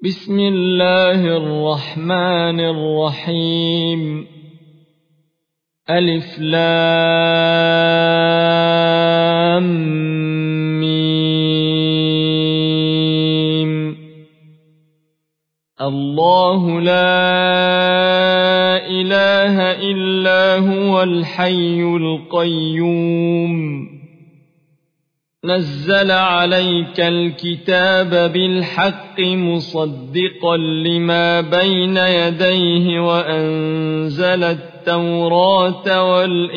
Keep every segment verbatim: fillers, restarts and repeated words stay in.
بسم الله الرحمن الرحيم. ألف لام ميم. الله لا إله إلا هو الحي القيوم. نزل عليك الكتاب بالحق مصدقا لما بين يديه وأنزل التوراة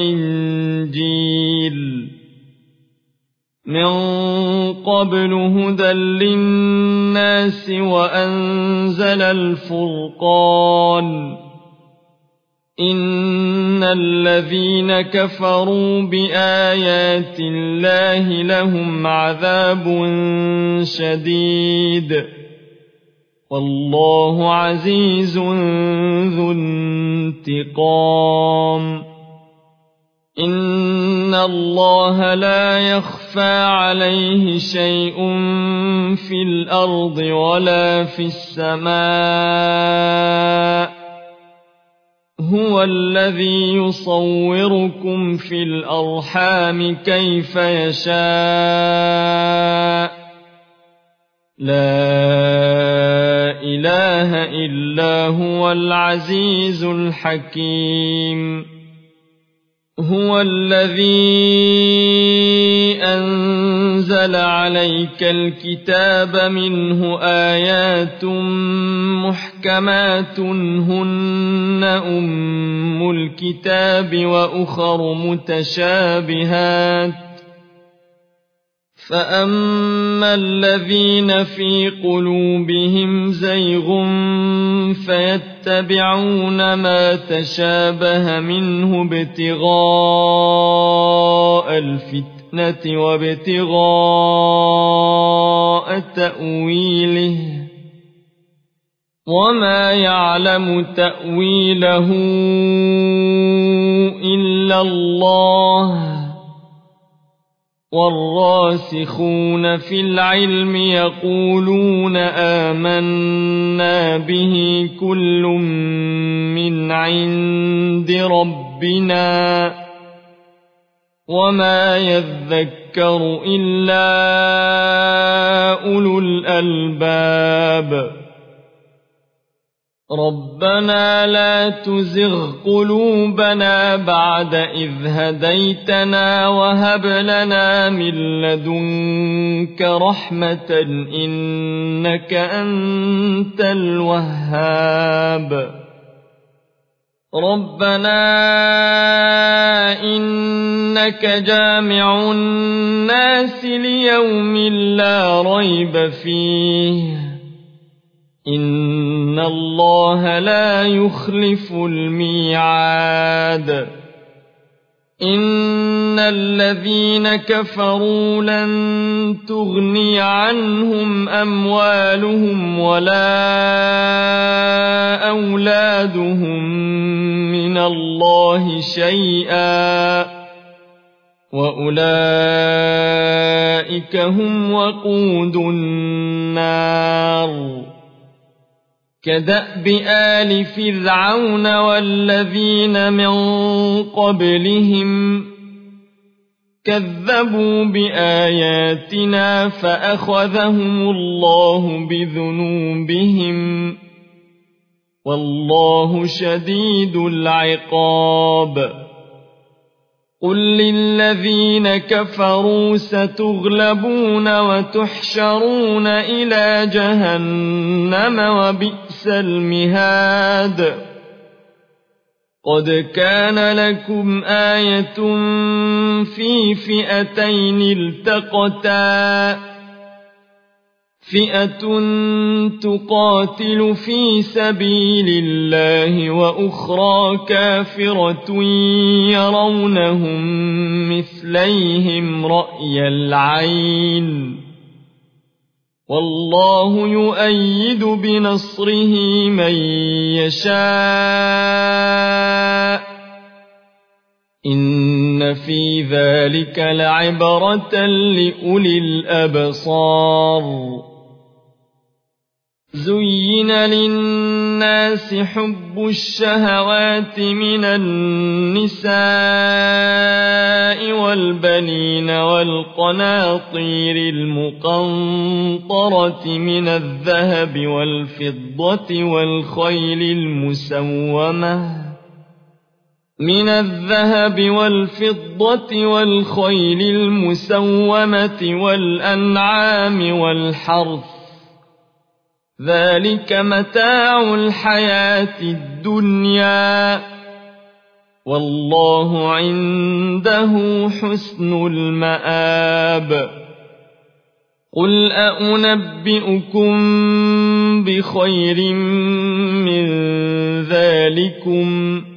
والإنجيل من قبل هدى للناس وأنزل الفرقان. إن الذين كفروا بآيات الله لهم عذاب شديد والله عزيز ذو انتقام. إن الله لا يخفى عليه شيء في الأرض ولا في السماء. هو الذي يصوركم في الأرحام كيف يشاء. لا إله إلا هو العزيز الحكيم. هو الذي أنزل عليك الكتاب منه آيات محكمات هن أم الكتاب وأخر متشابهات. فأما الذين في قلوبهم زيغ فيتبعون ما تشابه منه ابتغاء الفتنة وابتغاء تأويله وما يعلم تأويله إلا الله. والراسخون في العلم يقولون آمنا به كل من عند ربنا وما يذكر إلا أولو الألباب. ربنا لا تزغ قلوبنا بعد إذ هديتنا وهب لنا من لدنك رحمة إنك أنت الوهاب. ربنا إنك جامع الناس ليوم لا ريب فيه إن الله لا يخلف الميعاد. إن الذين كفروا لن تغني عنهم أموالهم ولا أولادهم من الله شيئا وأولئك هم وقود النار. كدأب آل فرعون والذين من قبلهم كذبوا بآياتنا فأخذهم الله بذنوبهم والله شديد العقاب. قل للذين كفروا ستغلبون وتحشرون إلى جهنم وبئس المهاد. قد كان لكم آية في فئتين التقتا فئة تقاتل في سبيل الله وأخرى كافرة يرونهم مثليهم رأي العين والله يؤيد بنصره من يشاء. إن في ذلك لعبرة لأولي الأبصار. زين للناس حب الشهوات من النساء والبنين والقناطير المقنطرة من الذهب والفضة والخيل المسومة من الذهب والفضة والخيل المسومة والأنعام والحرث ذلك متاع الحياة الدنيا والله عنده حسن المآب قل أنبئكم بخير من ذلكم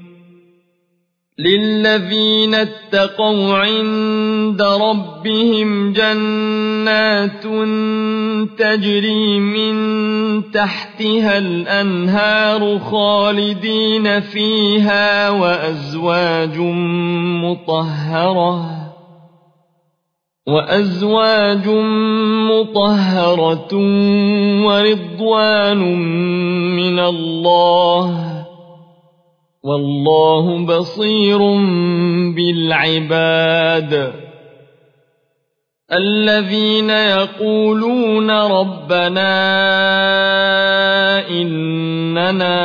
للذين اتقوا عند ربهم جنات تجري من تحتها الأنهار خالدين فيها وأزواج مطهرة وأزواج مطهرة ورضوان من الله والله بصير بالعباد الذين يقولون ربنا إننا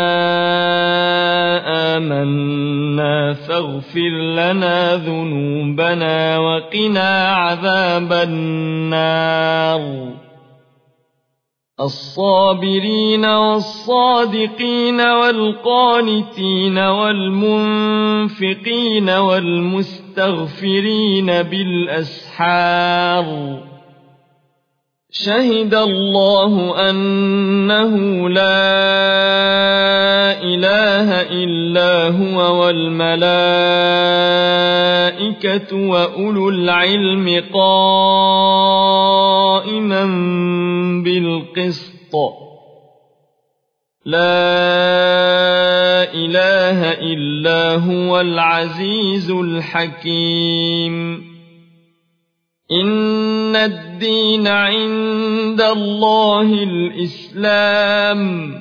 آمنا فاغفر لنا ذنوبنا وقنا عذاب النار الصابرين والصادقين والقانتين والمنفقين والمستغفرين بالأسحار شهد الله أنه لا إله إلا هو والملائكة وأولو العلم قائما بالقسط لا إله إلا هو العزيز الحكيم إن الدين عند الله الإسلام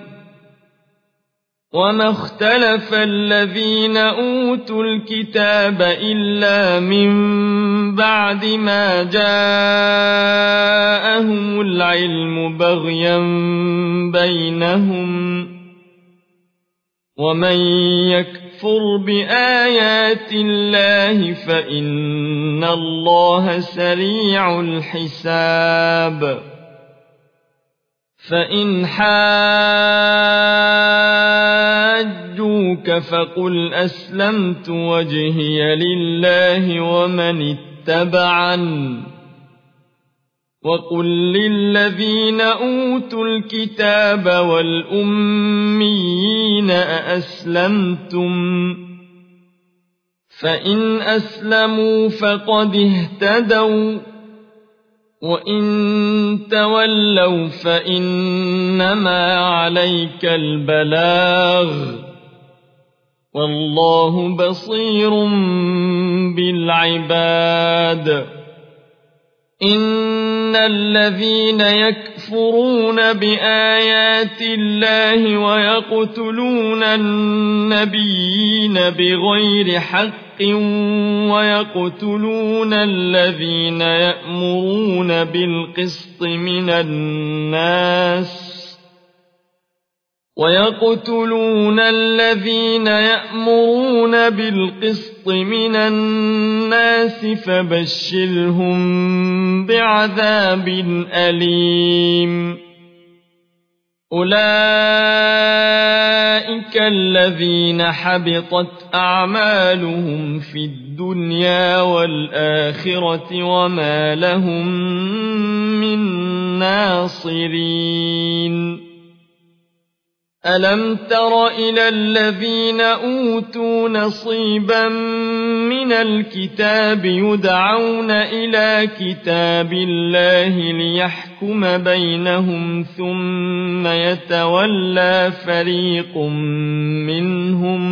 وما اختلف الذين أوتوا الكتاب إلا من بعد ما جاءهم العلم بغيا بينهم ومن يكفر بآيات الله فإن الله سريع الحساب فإن حاجوك فقل أسلمت وجهي لله ومن اتبعن وقل للذين أوتوا الكتاب والأميين أأسلمتم فإن أسلموا فقد اهتدوا وإن تولوا فإنما عليك البلاغ والله بصير بالعباد إن الذين يكفرون بآيات الله ويقتلون النبيين بغير حق ويقتلون الذين يأمرون بالقسط من الناس ويقتلون الذين يأمرون بالقسط من الناس فبشرهم بعذاب أليم أولئك الذين حبطت أعمالهم في الدنيا والآخرة وما لهم من ناصرين ألم تر إلى الذين أوتوا نصيبا من الكتاب يدعون إلى كتاب الله ليحكم بينهم ثم يتولى فريق منهم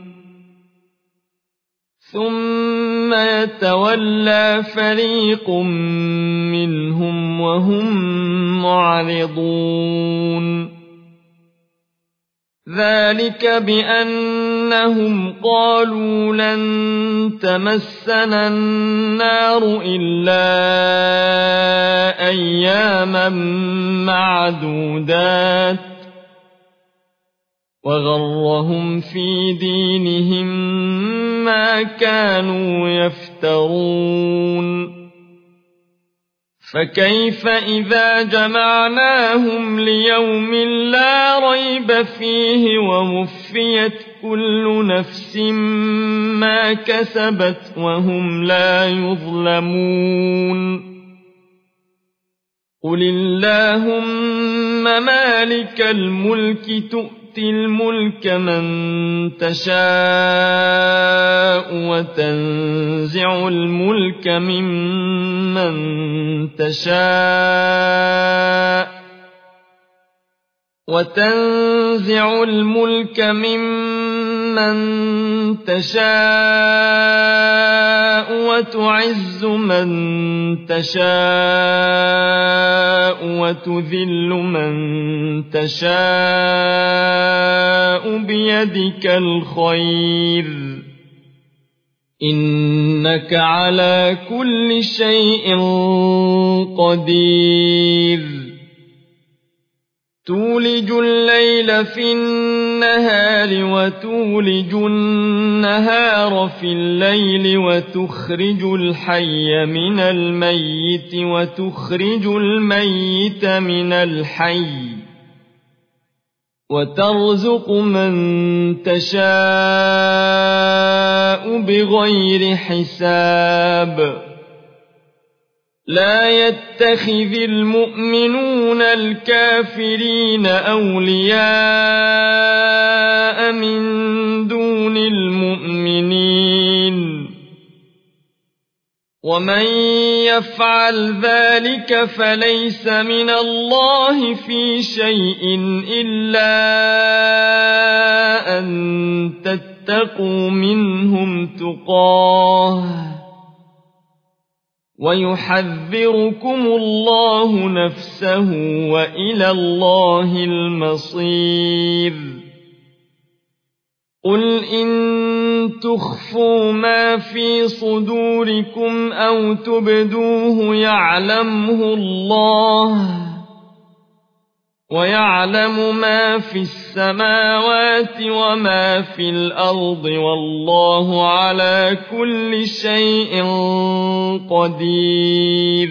ثم يتولى فريق منهم وهم معرضون ذلك بأنهم قالوا لن تمسنا النار إلا أياما معدودات وغرهم في دينهم ما كانوا يفترون فكيف إذا جمعناهم ليوم لا ريب فيه ووفيت كل نفس ما كسبت وهم لا يظلمون قل اللهم مالك الملك تؤتي الملك من تشاء وتنزع الملك ممن تشاء وتنزع الملك ممن تشاء وتعز من تشاء وتذل من تشاء بيدك الخير إنك على كل شيء قدير تولج الليل في النهار وتولج النهار في الليل وتخرج الحي من الميت وتخرج الميت من الحي وترزق من تشاء بغير حساب لا يتخذ المؤمنون الكافرين أولياء من دون المؤمنين ومن يفعل ذلك فليس من الله في شيء إلا أن تتقوا منهم تقاه ويحذركم الله نفسه وإلى الله المصير قل إن تخفوا ما في صدوركم أو تبدوه يعلمه الله ويعلم ما في السماوات وما في الأرض والله على كل شيء قدير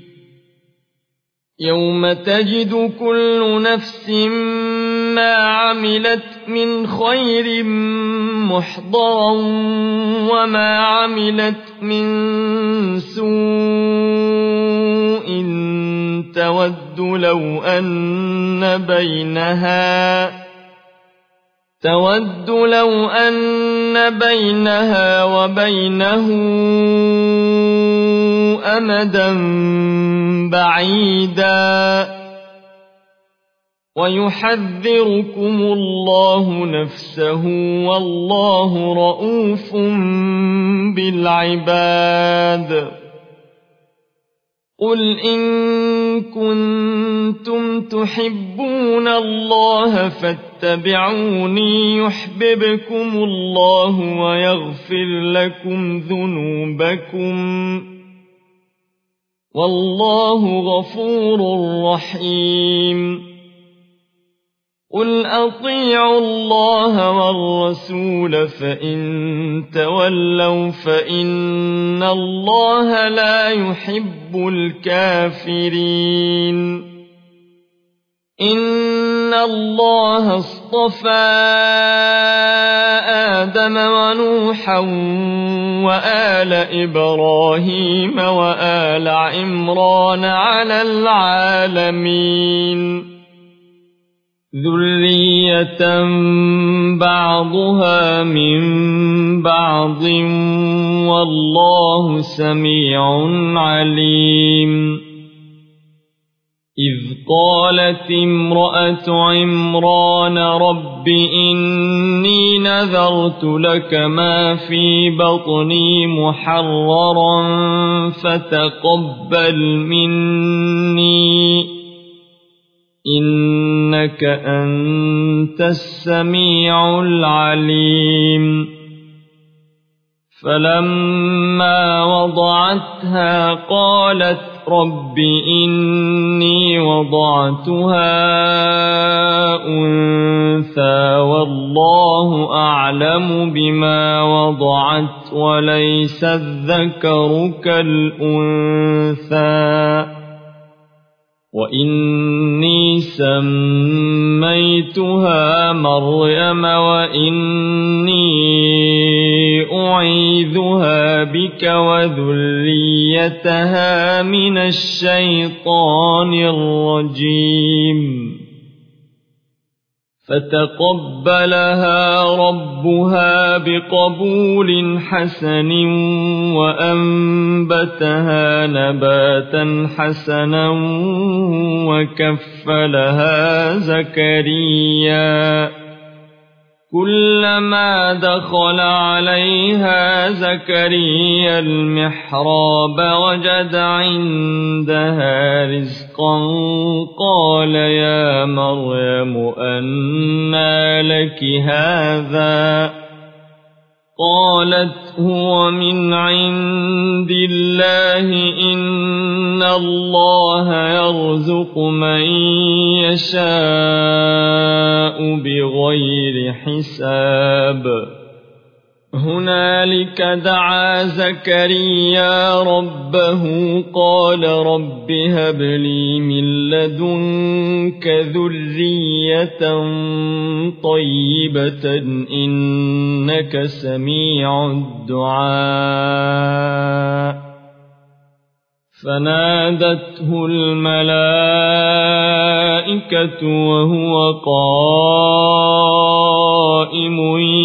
يوم تجد كل نفس ما عملت من خير محضرا وما عملت من سوء تود لو أن بينها تود لو أن بينها وبينه أمدا بعيدا ويحذركم الله نفسه والله رءوف بالعباد قل إن كنتم تحبون الله فاتبعوني يحببكم الله ويغفر لكم ذنوبكم والله غفور رحيم قل أطيعوا الله والرسول فإن تولوا فإن الله لا يحب الكافرين إن الله اصطفى آدم ونوحا وآل إبراهيم وآل عمران على العالمين ذرية بعضها من بعض والله سميع عليم إذ قالت امرأة عمران رب إني نذرت لك ما في بطني محررا فتقبل مني إنك أنت السميع العليم فلما وضعتها قالت رب إني وضعتها أنثى والله أعلم بما وضعت وليس الذكر كالأنثى وإني سميتها مريم وإني أعيذها بك وذريتها من الشيطان الرجيم فتقبلها ربها بقبول حسن وأنبتها نباتا حسنا وكفلها زكريا كلما دخل عليها زكريا المحراب وجد عندها رزقا قال يا مريم أنى لك هذا قالت هو من عند الله إن الله يرزق من يشاء بغير حساب هنالك دعا زكريا ربه قال رب هب لي من لدنك ذرية طيبة إنك سميع الدعاء فنادته الملائكة وهو قائم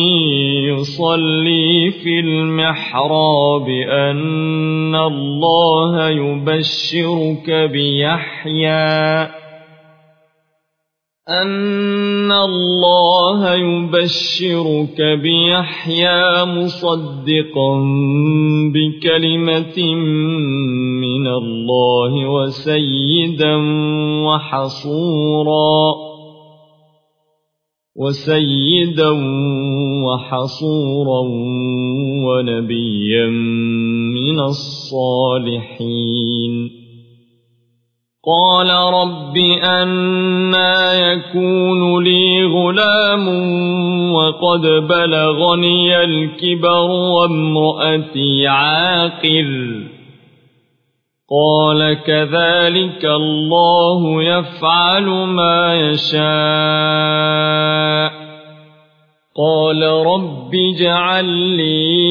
يصلي في المحراب أن الله يبشرك بيحيى أن الله يبشرك بيحيى مصدقا بكلمة من الله وسيدا وحصورا وسيدا وحصورا ونبيا من الصالحين قال رب أنى يكون لي غلام وقد بلغني الكبر وامرأتي عاقر قال كذلك الله يفعل ما يشاء قال رب اجعل لي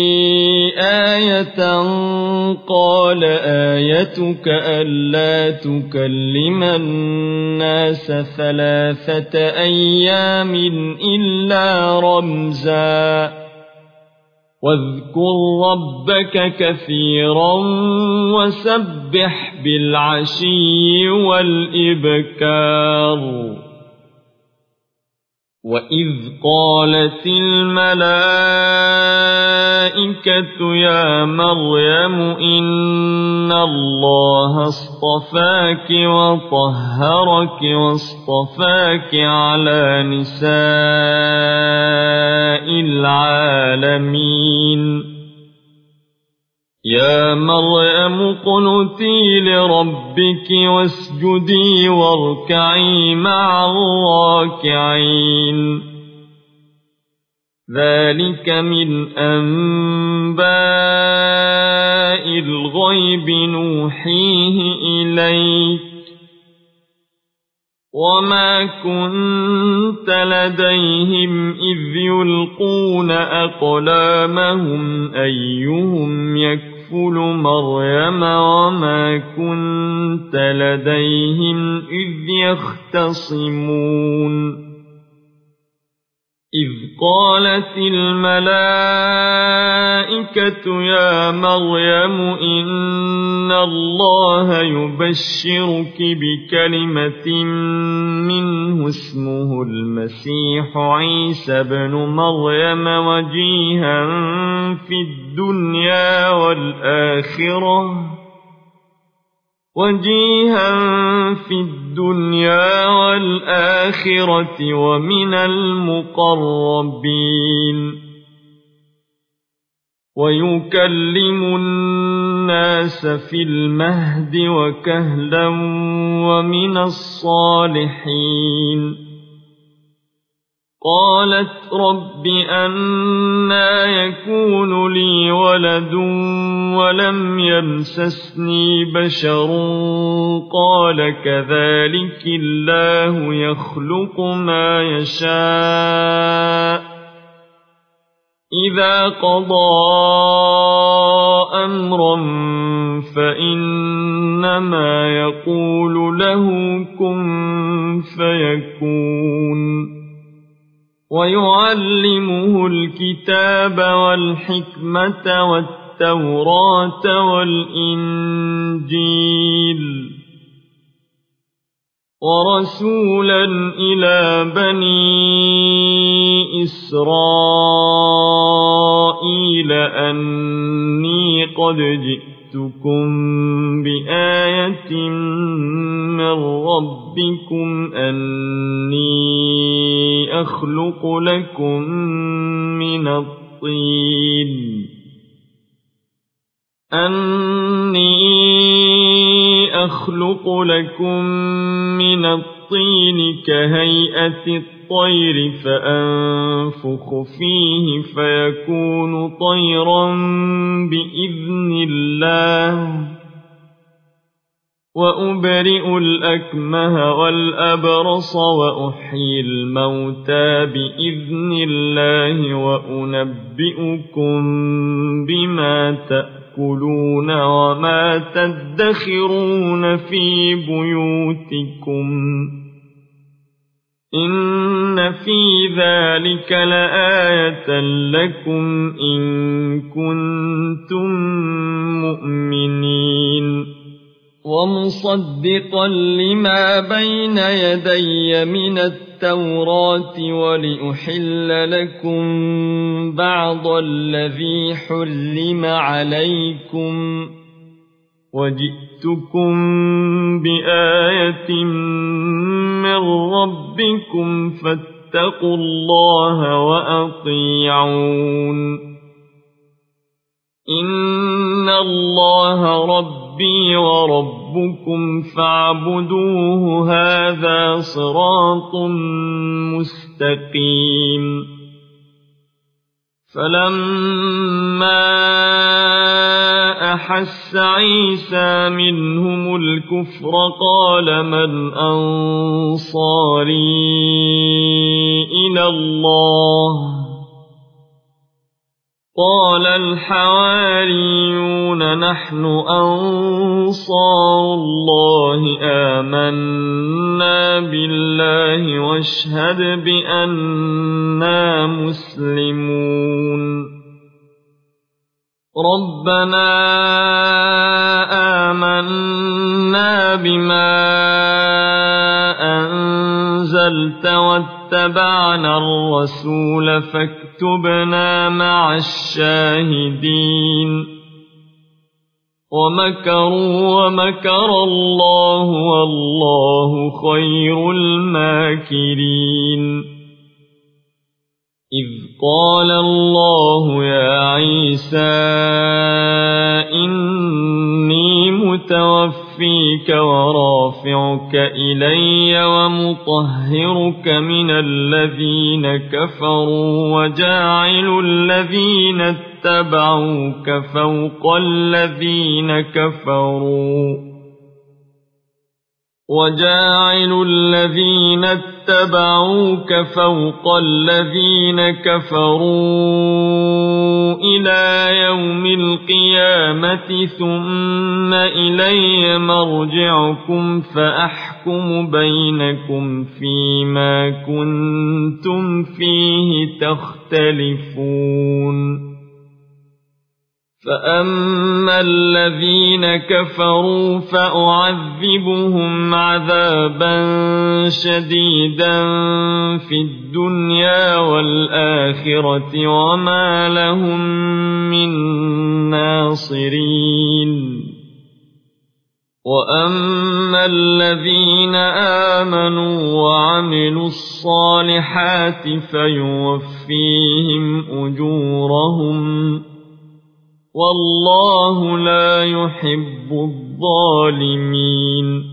آية قال آيتك ألا تكلم الناس ثلاثة أيام إلا رمزا واذكر ربك كثيرا وسبح بالعشي والإبكار وإذ قالت الملائكة يا مريم إن الله اصطفاك وطهرك واصطفاك على نساء العالمين يا مريم اقنتي لربك واسجدي واركعي مع الراكعين ذلك من أنباء الغيب نوحيه إليك وما كنت لديهم إذ يلقون أقلامهم أيهم يكفر مريم وما كنت لديهم إذ يختصمون إذ قالت الملائكة يا مريم إن الله يبشرك بكلمة منه اسمه المسيح عيسى بن مريم وجيها في الدنيا والآخرة وجيها في الدنيا والآخرة ومن المقربين ويكلم الناس في المهد وكهلا ومن الصالحين قالت رب أنى يكون لي ولد ولم يمسسني بشر قال كذلك الله يخلق ما يشاء إذا قضى أمرا فإنما يقول له كن فيكون ويعلمه الكتاب والحكمة والتوراة والإنجيل ورسولا إلى بني إسرائيل أني قد جئتكم بآية من ربكم أني أخلق لكم من الطين أني أخلق لكم من الطين كهيئة الطير فأنفخ فيه فيكون طيرا بإذن الله وأبرئ الأكمه والأبرص وأحيي الموتى بإذن الله وأنبئكم بما تأكلون وما تدخرون في بيوتكم إن في ذلك لآية لكم إن كنتم مؤمنين ومصدقا لما بين يدي من التوراة ولأحل لكم بعض الذي حرم عليكم وجئتكم بآية من ربكم فاتقوا الله وأطيعون إن الله ربي وربكم فاعبدوه هذا صراط مستقيم فلما أحس عيسى منهم الكفر قال من أنصاري إلى الله قال الحواريون نحن أنصار الله آمنا بالله واشهد بأننا مسلمون ربنا آمنا بما أنزلت واتبعنا الرسول فاكتبنا مع الشاهدين ومكروا ومكر الله والله خير الماكرين إذ قال الله يا عيسى إني متوفيك ورافعك إلي ومطهرك من الذين كفروا وجاعل الذين اتبعوك فوق الذين كفروا وجاعل الذين اتبعوك فوق الذين كفروا إلى يوم القيامة ثم إلي مرجعكم فأحكم بينكم فيما كنتم فيه تختلفون فأما الذين كفروا فأعذبهم عذابا شديدا في الدنيا والآخرة وما لهم من ناصرين وأما الذين آمنوا وعملوا الصالحات فيوفيهم أجورهم والله لا يحب الظالمين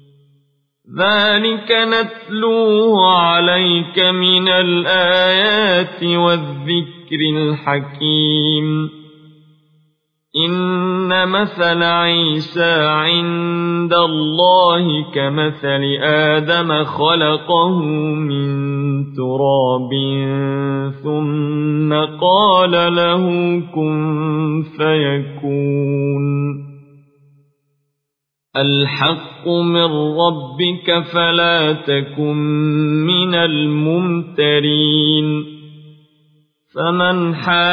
ذلك نتلوه عليك من الآيات والذكر الحكيم إن مثل عيسى عند الله كمثل آدم خلقه من تراب ثم قال له كن فيكون الحق من ربك فلا تكن من الممترين فمن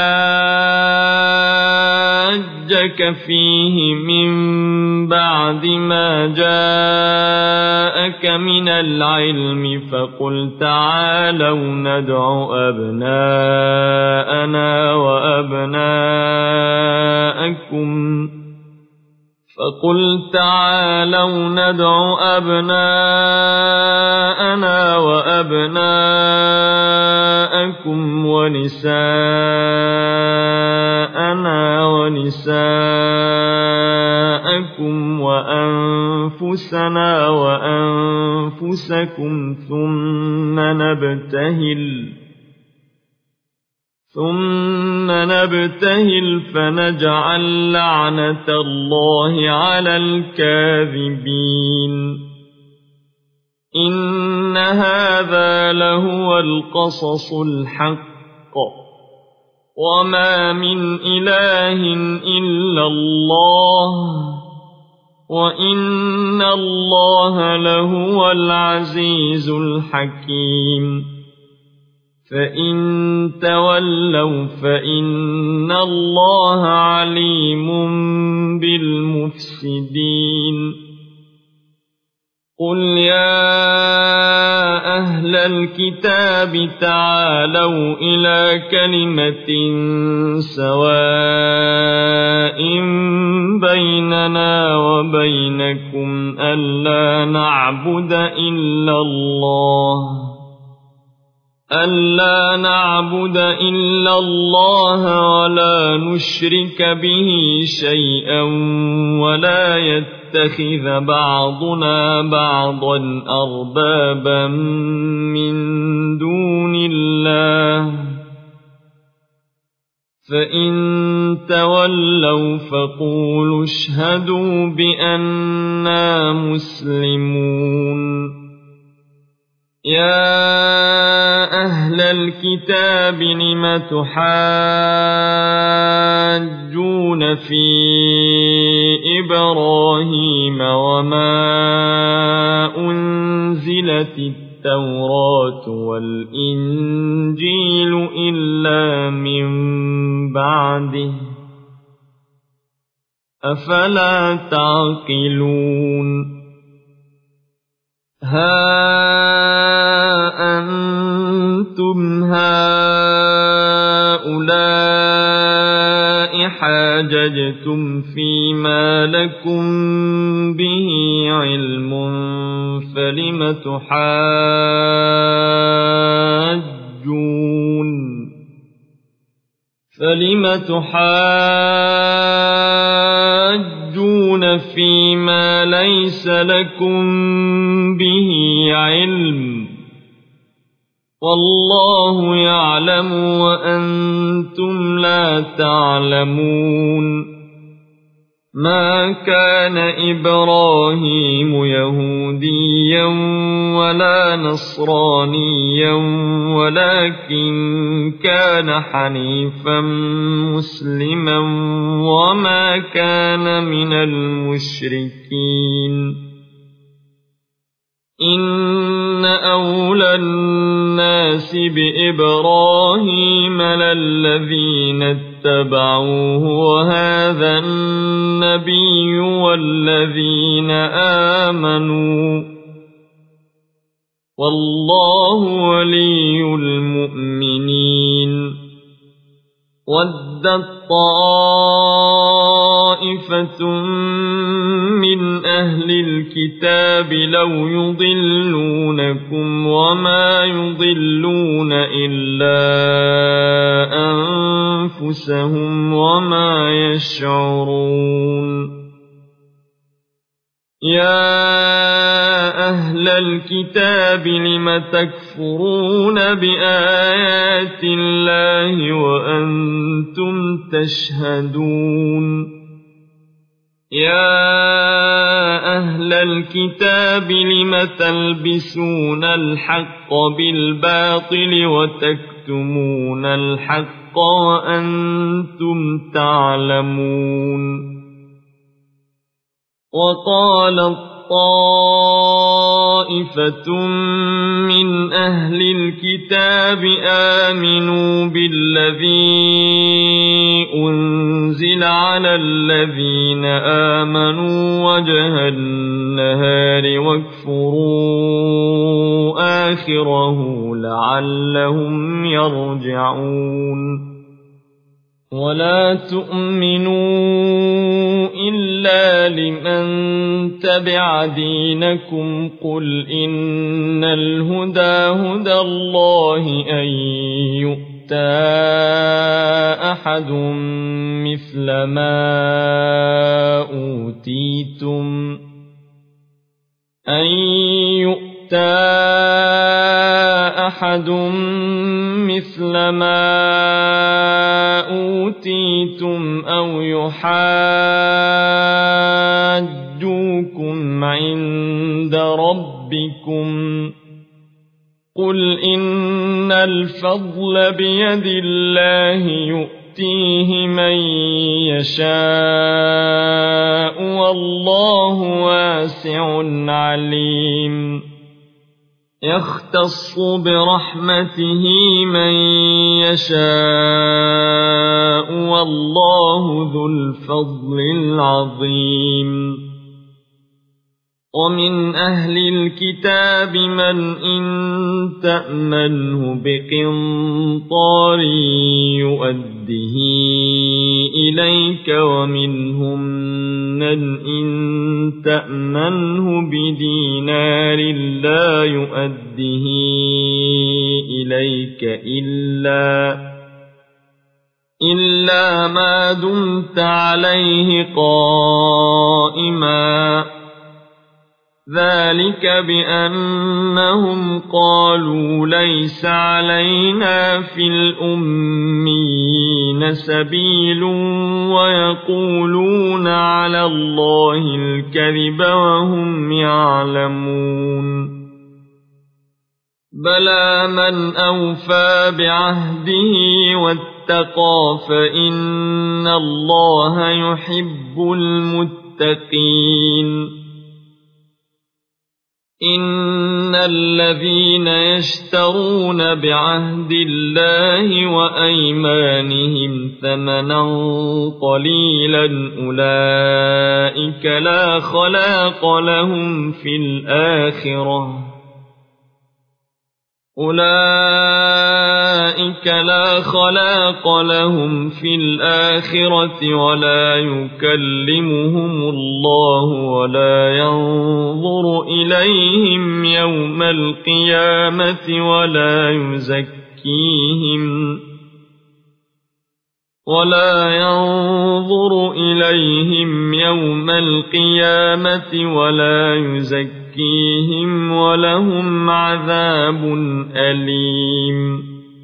حاجك فيه من بعد ما جاءك من العلم فقل تعالوا ندع أبناءنا وأبناءكم فقل تعالوا ندع أبناءنا وأبناءكم ونساءنا ونساءكم وأنفسنا وأنفسكم ثم نبتهل ثم نبتهل فنجعل لعنة الله على الكاذبين إن هذا لهو القصص الحق وما من إله إلا الله وإن الله لهو العزيز الحكيم فإن تولوا فإن الله عليم بالمفسدين قل يا أهل الكتاب تعالوا إلى كلمة سواء بيننا وبينكم ألا نعبد إلا الله ألا نعبد إلا الله ولا نشرك به شيئا ولا يتخذ بعضنا بعضا أربابا من دون الله فإن تولوا فقولوا اشهدوا بأننا مسلمون يا أهل الكتاب لم تحاجون في إبراهيم وما أنزلت التوراة والإنجيل إلا من بعده أفلا تعقلون ها أنتم هؤلاء حاججتم فيما لكم به علم فلم تحاجون فلم تحاجون فيما ليس لكم به علم والله يعلم وأنتم لا تعلمون ما كان إبراهيم يهوديا ولا نصرانيا ولكن كان حنيفا مسلما وما كان من المشركين إن أولى الناس بإبراهيم للذين اتبعوه وهذا النبي والذين آمنوا والله ولي المؤمنين ودت طائفة طائفة من أهل الكتاب لو يضلونكم وما يضلون إلا أنفسهم وما يشعرون يا أهل الكتاب لم تكفرون بآيات الله وأنتم تشهدون يا أهل الكتاب لم تلبسون الحق بالباطل وتكتمون الحق وأنتم تعلمون وقالت طائفة من أهل الكتاب آمنوا بالذي أنزل على الذين آمنوا وجه النهار واكفروا آخره لعلهم يرجعون ولا تؤمنوا إلا لمن تبع دينكم قل إن الهدى هدى الله أن يؤتى أحد مثل ما أوتيتم أن يؤتى أحد مثل ما أوتيتم أو يحاجوكم عند ربكم قل إن الفضل بيد الله يؤتيه من يشاء والله واسع عليم يختص برحمته من يشاء والله ذو الفضل العظيم ومن أهل الكتاب من إن تأمنه بقنطار يؤده إليك ومنهم من إن تأمنه بدينار لا يؤده إليك إلا إلا ما دمت عليه قائما ذلك بأنهم قالوا ليس علينا في الأميين سبيل ويقولون على الله الكذب وهم يعلمون بلى من أوفى بعهده واتقى فإن الله يحب المتقين إن الذين يشترون بعهد الله وأيمانهم ثمنا قليلا أولئك لا خلاق لهم في الآخرة أولئك لا خلاق لهم في الآخرة ولا يكلمهم الله ولا ينظر إليهم يوم القيامة ولا يزكيهم ولا ينظر إليهم يوم القيامة ولا يزكيهم ولهم عذاب أليم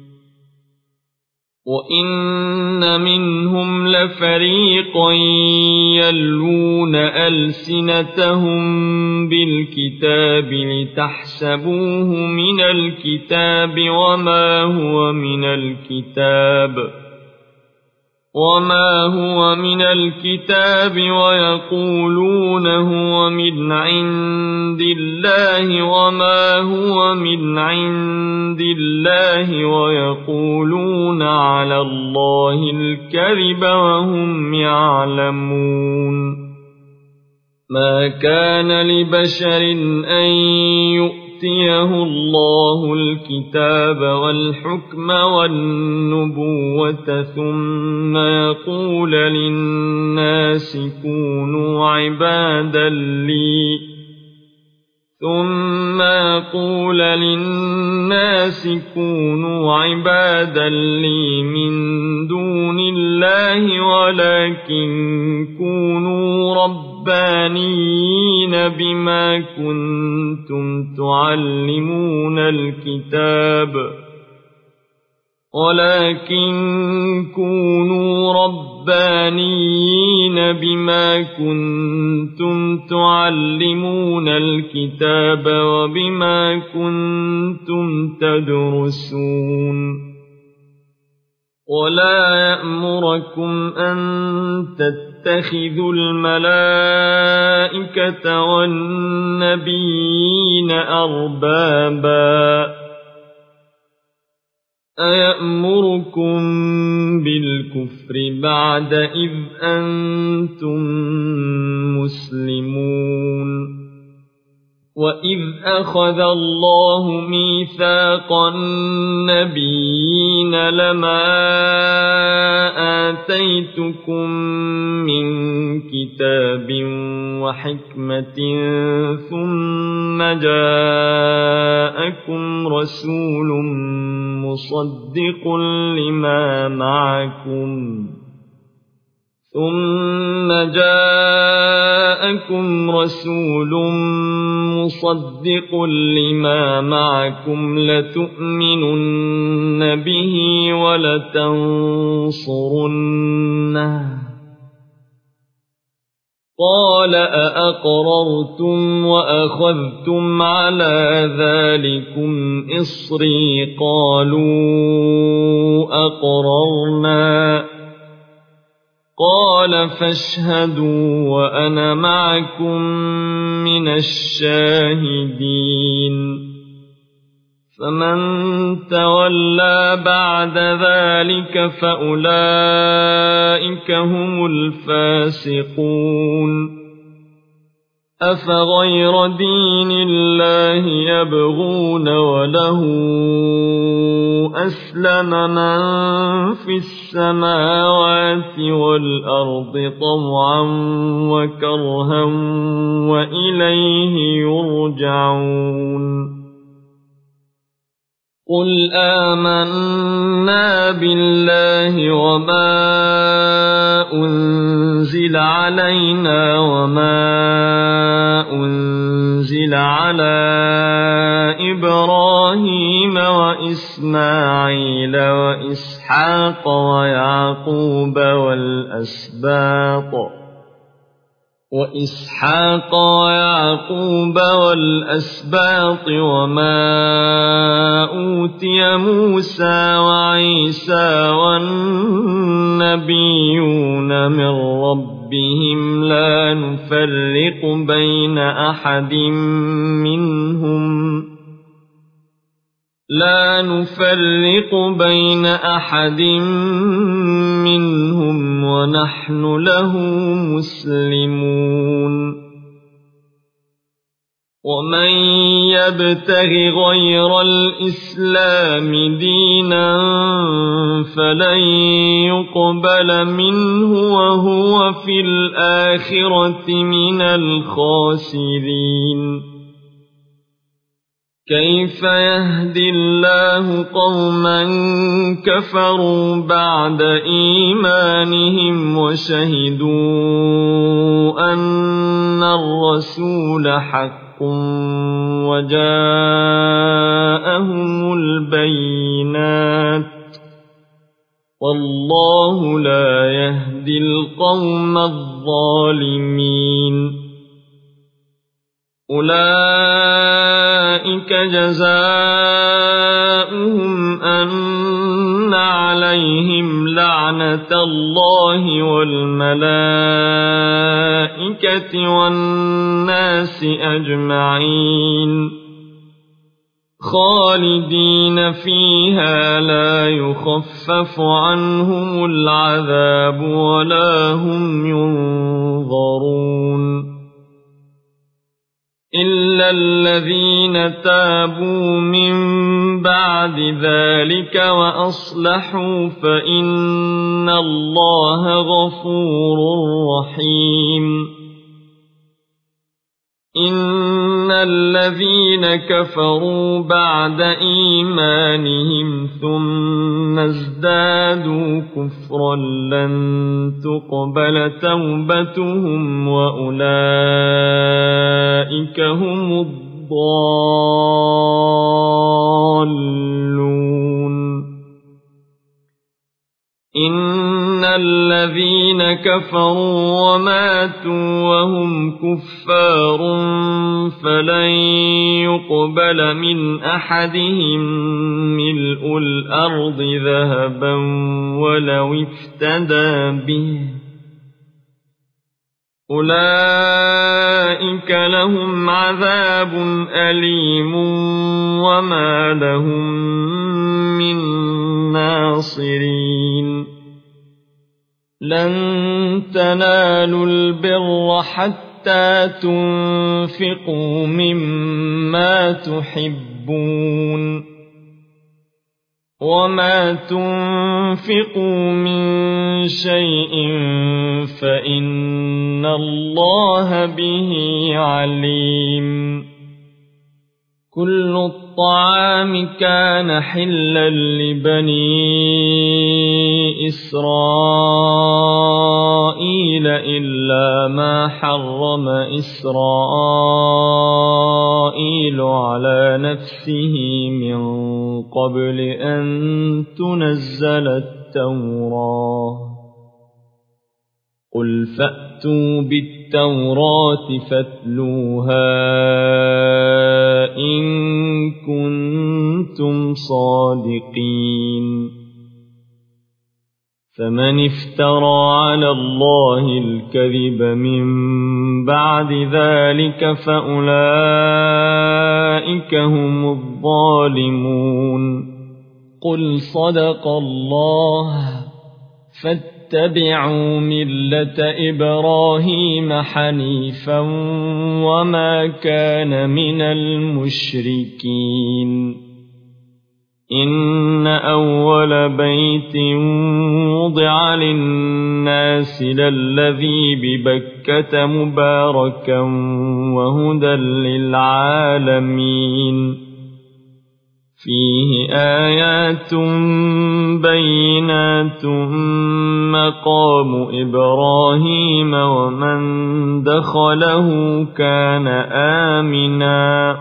وإن منهم لفريقا يلوون ألسنتهم بالكتاب لتحسبوه من الكتاب وما هو من الكتاب وما هو من الكتاب ويقولون هو من عند الله وما هو من عند الله ويقولون على الله الكذب وهم يعلمون ما كان لبشر أن يؤتى يؤتيه الله الكتاب والحكم والنبوة ثم يقول للناس كونوا عبادا لي ثم يقول للناس كونوا عبادا لي من دون الله ولكن كونوا ربانيين بما كنتم تعلمون الكتاب ولكن كونوا ربانيين بما كنتم تعلمون الكتاب وبما كنتم تدرسون ولا يأمركم أن تتخذوا الملائكة والنبيين أربابا أيأمركم بالكفر بعد إذ أنتم مسلمون وإذ أخذ الله ميثاق النبيين لما آتيتكم من كتاب وحكمة ثم جاءكم رسول مصدق لما معكم ثم جاءكم رسول مصدق لما معكم لتؤمنن به ولتنصرنه قال أأقررتم وأخذتم على ذلكم إصري قالوا أقررنا قال فاشهدوا وأنا معكم من الشاهدين فمن تولى بعد ذلك فأولئك هم الفاسقون أفغير دين الله يبغون وله أسلم من في السماوات والأرض طوعا وكرها وإليه يرجعون قل آمنا بالله وما أنزل علينا وما أنزل على إبراهيم وإسماعيل وإسحاق ويعقوب والأسباط وإسحاق ويعقوب والأسباط وما أوتي موسى وعيسى والنبيون من ربهم لا نفرق بين أحد منهم لا نفرق بين أحد منهم ونحن له مسلمون ومن يبتغ غير الإسلام دينا فلن يقبل منه وهو في الآخرة من الخاسرين كيف يهدي الله قوما كفروا بعد إيمانهم وشهدوا أن الرسول حق وجاءهم البينات والله لا يهدي القوم الظالمين أولئك جزاؤهم أن عليهم لعنة الله والملائكة والناس أجمعين خالدين فيها لا يخفف عنهم العذاب ولا هم ينظرون إلا الذين تابوا من بعد ذلك وأصلحوا فإن الله غفور رحيم إن الذين كفروا بعد إيمانهم ثم ازدادوا كفرا لن تقبل توبتهم وأولئك هم الضالون إن الذين كفروا وماتوا وهم كفار فلن يقبل من أحدهم ملء الأرض ذهبا ولو افتدى به أولئك لهم عذاب أليم وما لهم من ناصرين لن تنالوا البر حتى تنفقوا مما تحبون وما تنفقوا من شيء فإن الله به عليم كل الطعام كان حلا لبني إسرائيل إلا ما حرم إسرائيل على نفسه من قبل أن تنزل التوراة قل فأتوا بالتوراة فاتلوها إن كنتم صادقين فمن افترى على الله الكذب من بعد ذلك فأولئك هم الظالمون قل صدق الله فاتبعوا ملة إبراهيم حنيفا وما كان من المشركين إن أول بيت وضع للناس للذي ببكة مباركا وهدى للعالمين فيه آيات بينات مقام إبراهيم ومن دخله كان آمنا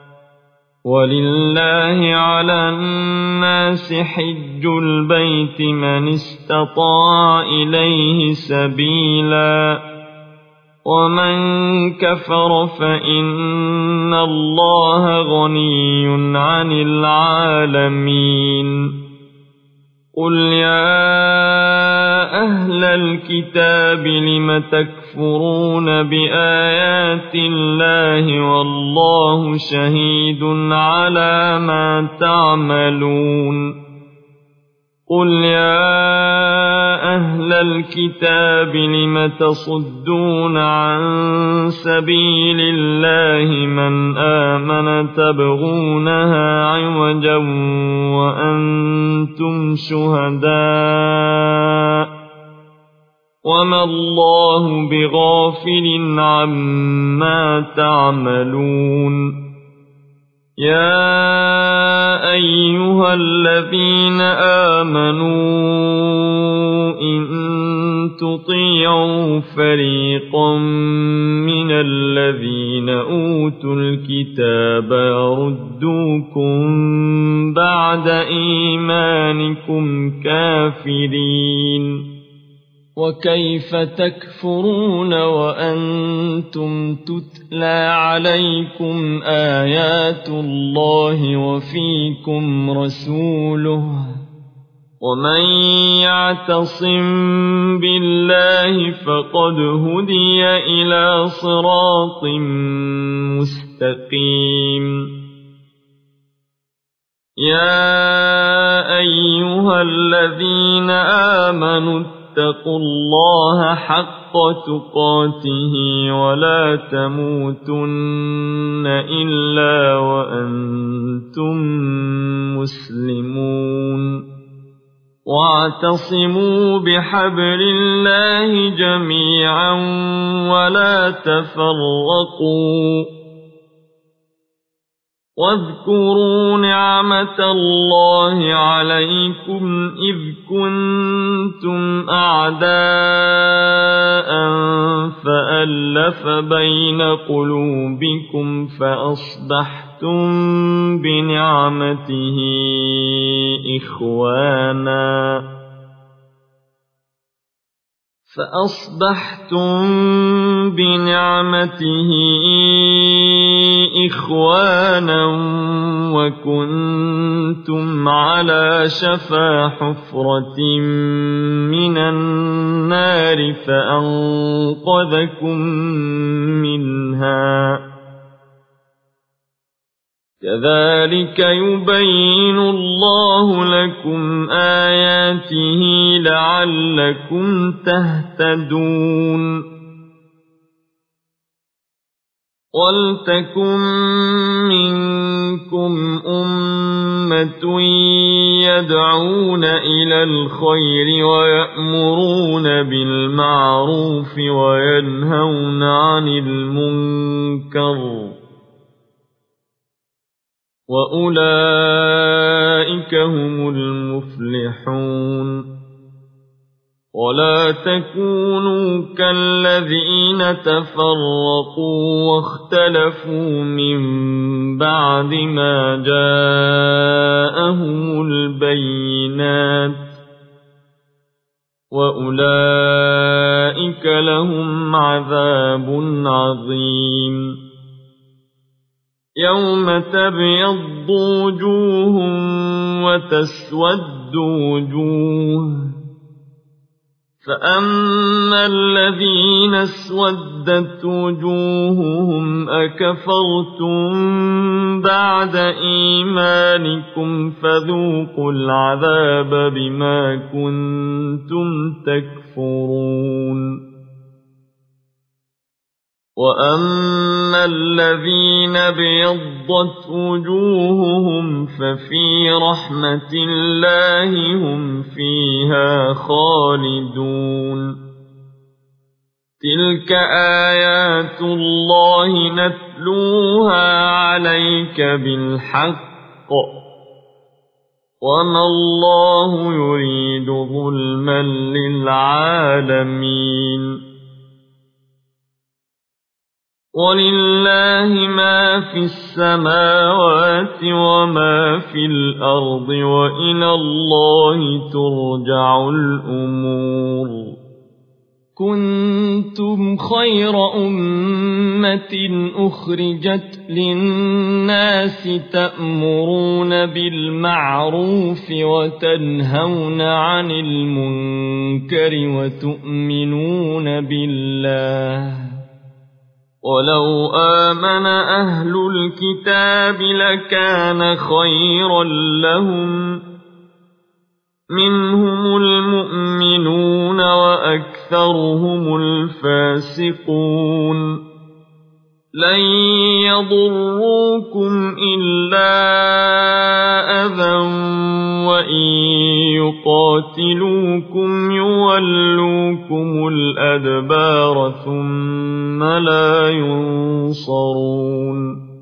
ولله على الناس حج البيت من استطاع إليه سبيلا ومن كفر فإن الله غني عن العالمين قل يا أهل الكتاب لم تكفرون بآيات الله والله شهيد على ما تعملون قل يا أهل الكتاب لم تصدون عن سبيل الله من آمن تبغونها عوجا وأنتم شهداء وما الله بغافل عما تعملون يا أيها الذين آمنوا إن تطيعوا فريقا من الذين أوتوا الكتاب يردوكم بعد إيمانكم كافرين وكيف تكفرون وأنتم تتلى عليكم آيات الله وفيكم رسوله ومن يعتصم بالله فقد هدي إلى صراط مستقيم يا أيها الذين آمنوا اتقوا الله حق حق تقاته ولا تموتن إلا وأنتم مسلمون واعتصموا بحبل الله جميعا ولا تفرقوا واذكروا نعمة الله عليكم إذ كنتم أعداء فألف بين قلوبكم فأصبحتم بنعمته إخوانا فأصبحتم بنعمته إخوانا وكنتم على شفا حفرة من النار فأنقذكم منها كذلك يبين الله لكم آياته لعلكم تهتدون ولتكن منكم أمة يدعون إلى الخير ويأمرون بالمعروف وينهون عن المنكر وأولئك هم المفلحون ولا تكونوا كالذين تفرقوا واختلفوا من بعد ما جاءهم البينات وأولئك لهم عذاب عظيم يوم تبيض وجوه وتسود وجوه فأما الذين اسودت وجوههم أكفرتم بعد إيمانكم فذوقوا العذاب بما كنتم تكفرون وأما الذين ابيضت وجوههم ففي رحمة الله هم فيها خالدون تلك آيات الله نتلوها عليك بالحق وما الله يريد ظلما للعالمين ولله ما في السماوات وما في الأرض وإلى الله ترجع الأمور كنتم خير أمة أخرجت للناس تأمرون بالمعروف وتنهون عن المنكر وتؤمنون بالله ولو آمن أهل الكتاب لكان خيرا لهم منهم المؤمنون وأكثرهم الفاسقون لن يضروكم إلا أذى وإن يقاتلوكم يولوكم الأدبار ثم لا ينصرون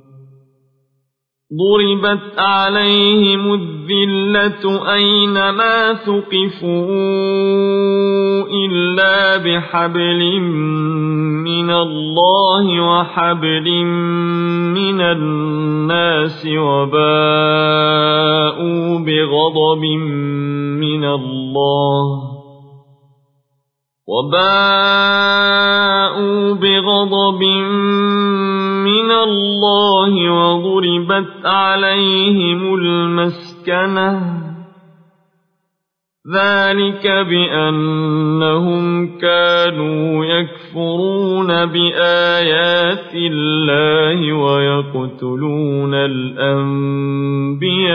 ضربت عليهم الذلة أينما ثقفوا إلا بحبل من الله وحبل من الناس وباءوا بغضب من الله وباءوا بغضب من الله وضربت عليهم المسكنة ذلك بأنهم كانوا يكفرون بآيات الله ويقتلون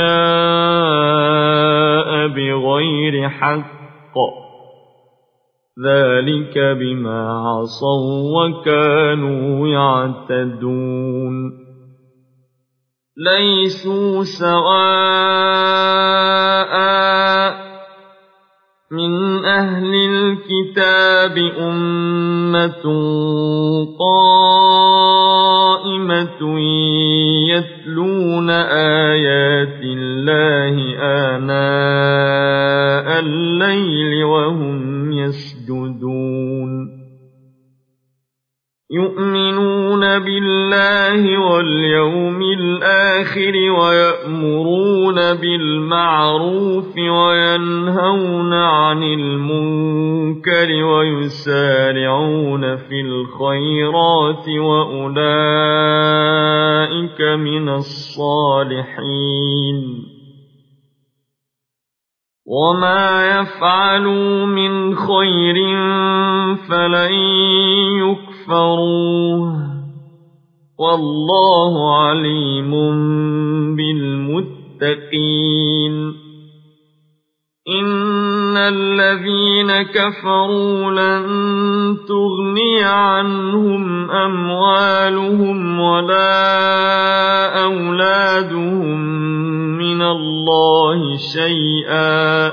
الأنبياء بغير حق ذلك بما عصوا وكانوا يعتدون ليسوا سواء من أهل الكتاب أمة قائمة يتلون آيات الله آناء الليل وهم يسجدون يؤمنون بالله واليوم الآخر ويأمرون بالمعروف وينهون عن المنكر ويسارعون في الخيرات وأولئك من الصالحين وما يفعلوا من خير فلن يكفروه والله عليم بالمتقين إن الذين كفروا لن تغني عنهم أموالهم ولا أولادهم من الله شيئا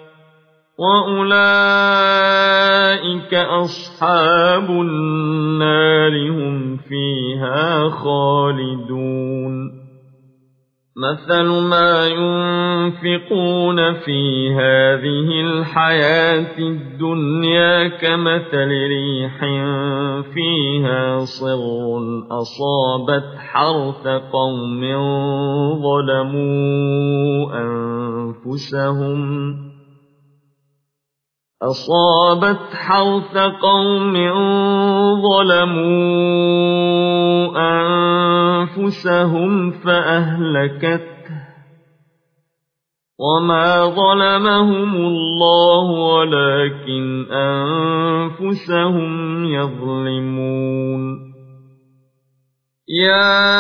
وأولئك أصحاب النار هم فيها خالدون مثل ما ينفقون في هذه الحياة الدنيا كمثل ريح فيها صر أصابت حرث قوم ظلموا أنفسهم أصابت حرث قوم ظلموا أنفسهم فأهلكته وما ظلمهم الله ولكن أنفسهم يظلمون يا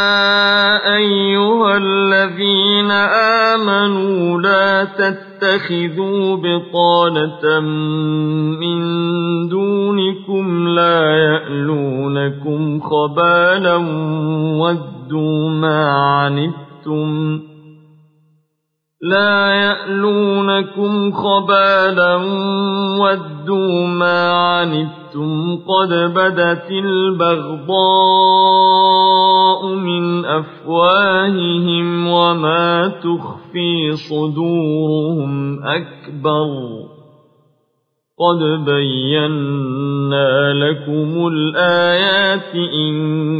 أيها الذين آمنوا لا تتخذوا بطانة من دونكم لا يألونكم خبالا ودوا ما عنتم لا يألونكم خبالا ودوا ما عنتم قد بدت البغضاء من أفواههم وما تخفي صدورهم أكبر قد بينا لكم الآيات إن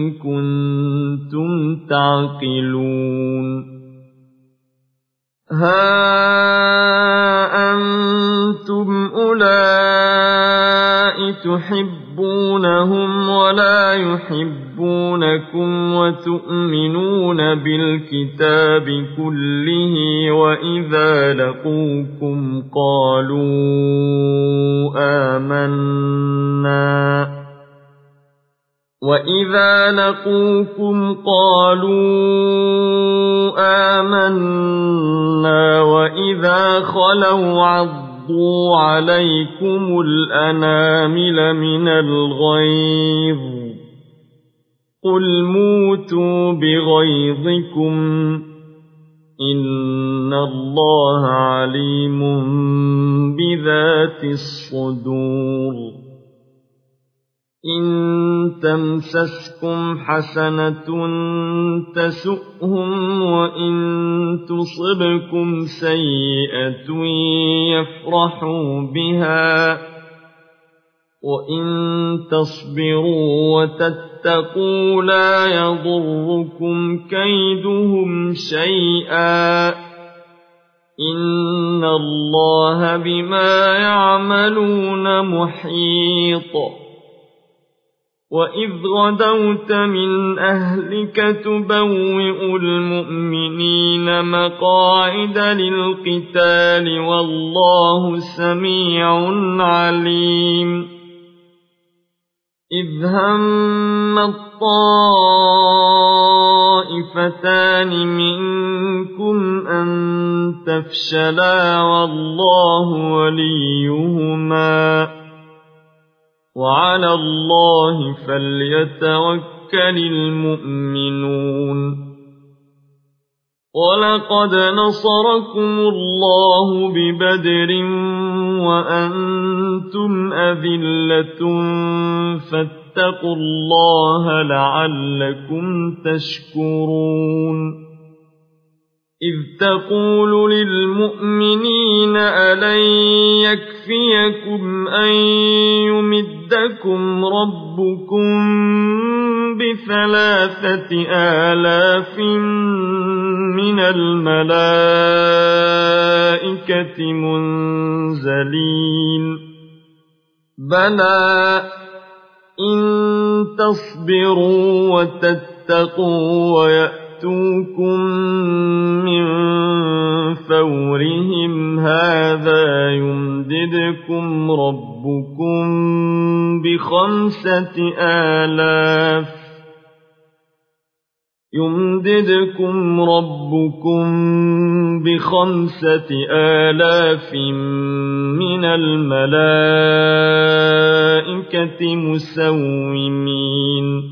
كنتم تعقلون ها أنتم أولئك تحبونهم ولا يحبونكم وتؤمنون بالكتاب كله وإذا لقوكم قالوا آمنا وإذا لقوكم قالوا آمنا وإذا خلوا عضوا عليكم الأنامل من الغيظ قل موتوا بغيظكم إن الله عليم بذات الصدور إن تمسسكم حسنة تسؤهم وإن تصبكم سيئة يفرحوا بها وإن تصبروا وتتقوا لا يضركم كيدهم شيئا إن الله بما يعملون محيط وإذ غدوت من أهلك تبوئ المؤمنين مقاعد للقتال والله سميع عليم إذ هم الطائفتان منكم أن تفشلا والله وليهما وعلى الله فليتوكل المؤمنون ولقد نصركم الله ببدر وأنتم أذلة فاتقوا الله لعلكم تشكرون إذ تقول للمؤمنين ألن يكفيكم أن يمدكم ربكم بثلاثة آلاف من الملائكة منزلين بلى إن تصبروا وتتقوا ويأتوكم من فورهم هذا يمددكم ربكم بخمسة آلاف يمددكم ربكم بخمسة آلاف من الملائكة مسومين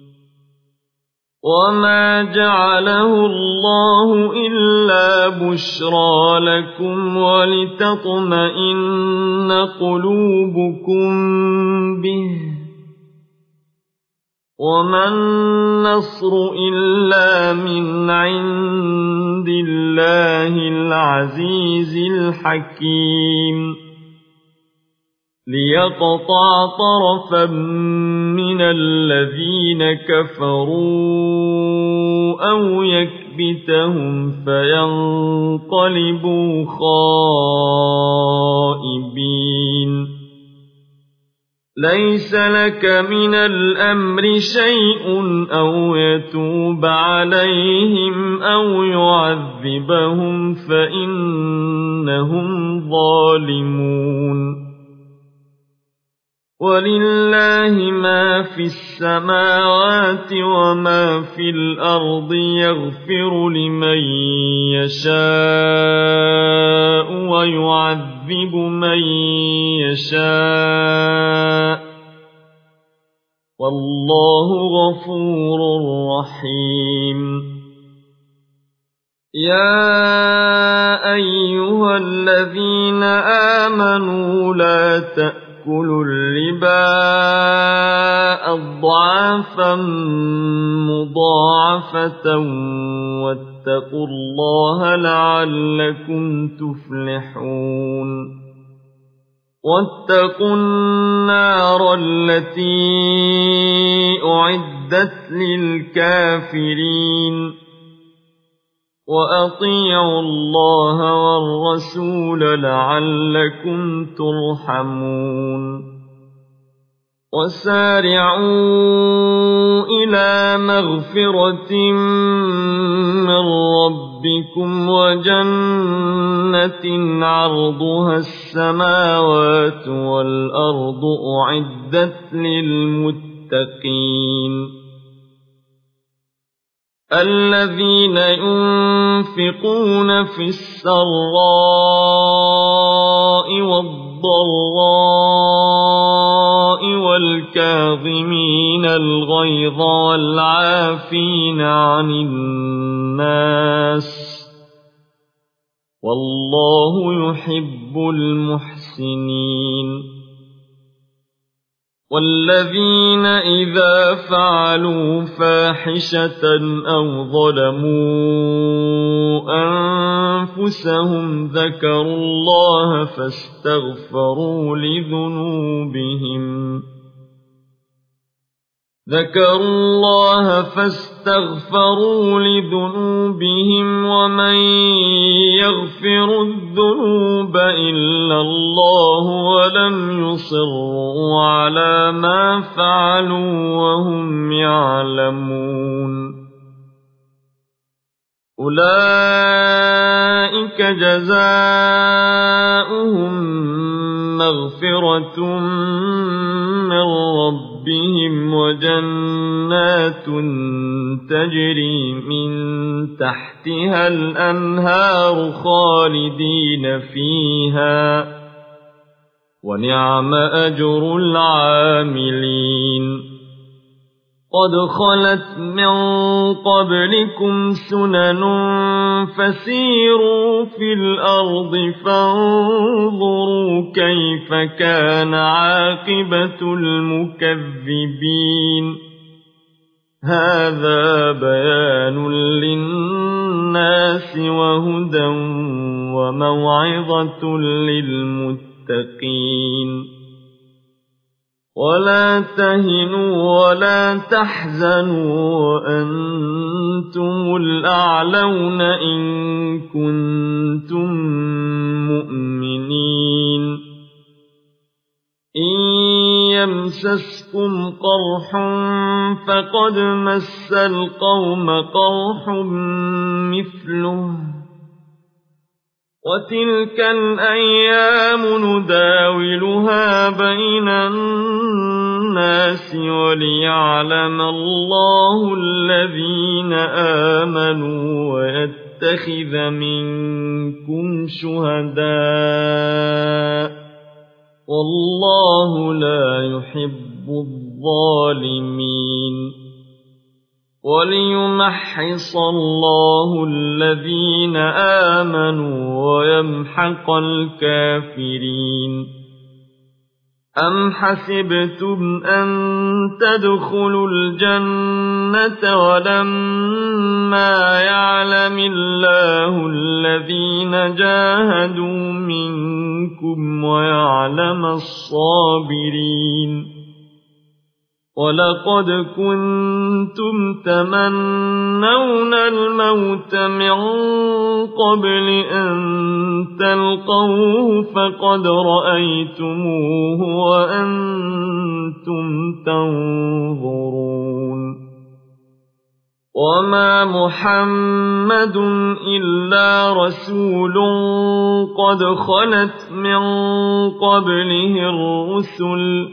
وما جعله الله إلا بشرى لكم ولتطمئن قلوبكم به وما النصر إلا من عند الله العزيز الحكيم ليقطع طرفا من الذين كفروا أو يكبتهم فينقلبوا خائبين ليس لك من الأمر شيء أو يتوب عليهم أو يعذبهم فإنهم ظالمون ولله ما في السماوات وما في الأرض يغفر لمن يشاء ويعذب من يشاء والله غفور رحيم يا أيها الذين آمنوا لا تأتوا كلوا الربا أضعافا مضاعفة واتقوا الله لعلكم تفلحون واتقوا النار التي أعدت للكافرين وأطيعوا الله والرسول لعلكم ترحمون وسارعوا إلى مغفرة من ربكم وجنة عرضها السماوات والأرض أعدت للمتقين الذين ينفقون في السراء والضراء والكاظمين الغيظ والعافين عن الناس والله يحب المحسنين والذين إذا فعلوا فاحشة أو ظلموا أنفسهم ذكروا الله فاستغفروا لذنوبهم ذكروا الله فاستغفروا لذنوبهم ومن يغفر الذنوب إلا الله ولم يصروا على ما فعلوا وهم يعلمون أولئك جزاؤهم مغفرة من ربهم وجنات تجري من تحتها الأنهار خالدين فيها ونعم أجر العاملين قد خلت من قبلكم سنن فسيروا في الأرض فانظروا كيف كان عاقبة المكذبين هذا بيان للناس وهدى وموعظة للمتقين ولا تهنوا ولا تحزنوا وأنتم الأعلون إن كنتم مؤمنين إن يمسسكم قرح فقد مس القوم قرح مثله وتلك الأيام نداولها بين الناس وليعلم الله الذين آمنوا ويتخذ منكم شهداء والله لا يحب الظالمين وليمحص الله الذين آمنوا ويمحق الكافرين أم حسبتم أن تدخلوا الجنة ولما يعلم الله الذين جاهدوا منكم ويعلم الصابرين ولقد كنتم تمنون الموت من قبل أن تلقوه فقد رأيتموه وأنتم تنظرون وما محمد إلا رسول قد خلت من قبله الرسل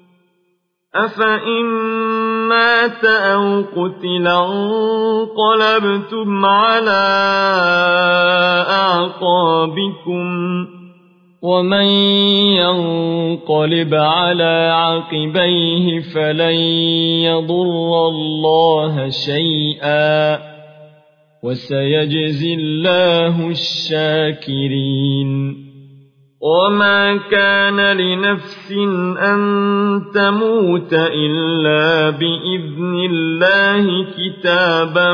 أفإن مات أو قتل انقلبتم على أعقابكم ومن ينقلب على عقبيه فلن يضر الله شيئا وسيجزي الله الشاكرين وما كان لنفس أن تموت إلا بإذن الله كتابا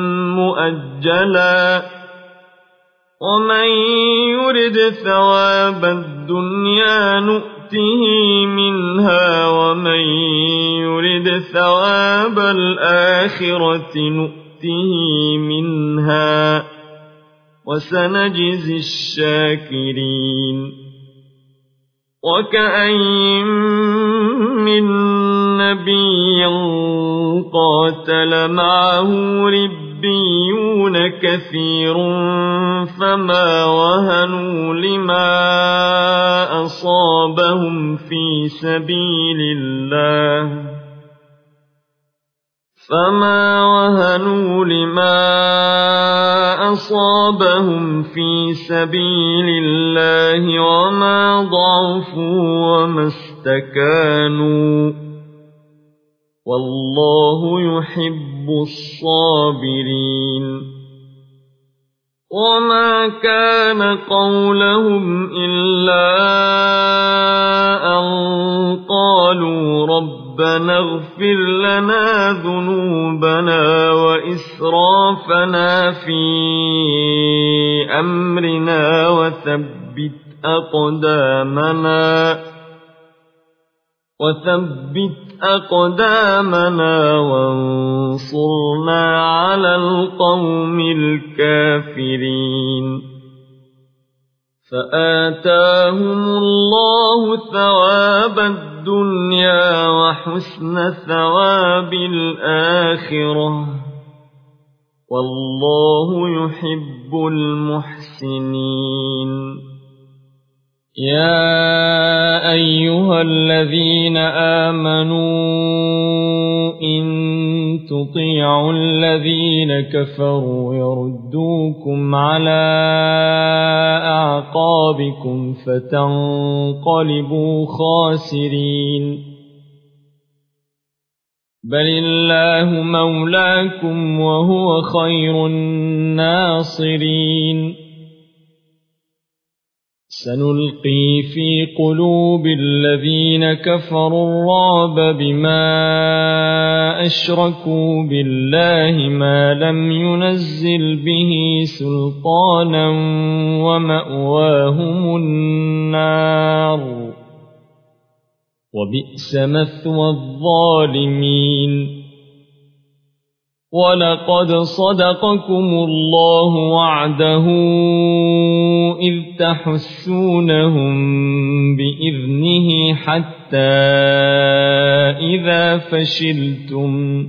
مؤجلا ومن يرد ثواب الدنيا نؤته منها ومن يرد ثواب الآخرة نؤته منها وسنجزي الشاكرين وكأين من نبي قاتل معه ربيون كثير فما وهنوا لما أصابهم في سبيل الله فما وهنوا لما أصابهم في سبيل الله وما ضعفوا وما استكانوا والله يحب الصابرين وما كان قولهم إلا أن قالوا ربنا اغفر لنا ذنوبنا وإسرافنا في أمرنا وثبت أقدامنا وثبت أقدامنا وانصرنا على القوم الكافرين فآتاهم الله ثواب الدنيا وحسن ثواب الآخرة والله يحب المحسنين يا أيها الذين آمنوا إن تطيعوا الذين كفروا يردوكم على أعقابكم رقابكم فتنقلبوا خاسرين بل الله مولاكم وهو خير الناصرين سنلقي في قلوب الذين كفروا الرعب بما أشركوا بالله ما لم ينزل به سلطانا ومأواهم النار وبئس مثوى الظالمين ولقد صدقكم الله وعده إذ تحسونهم بإذنه حتى إذا فشلتم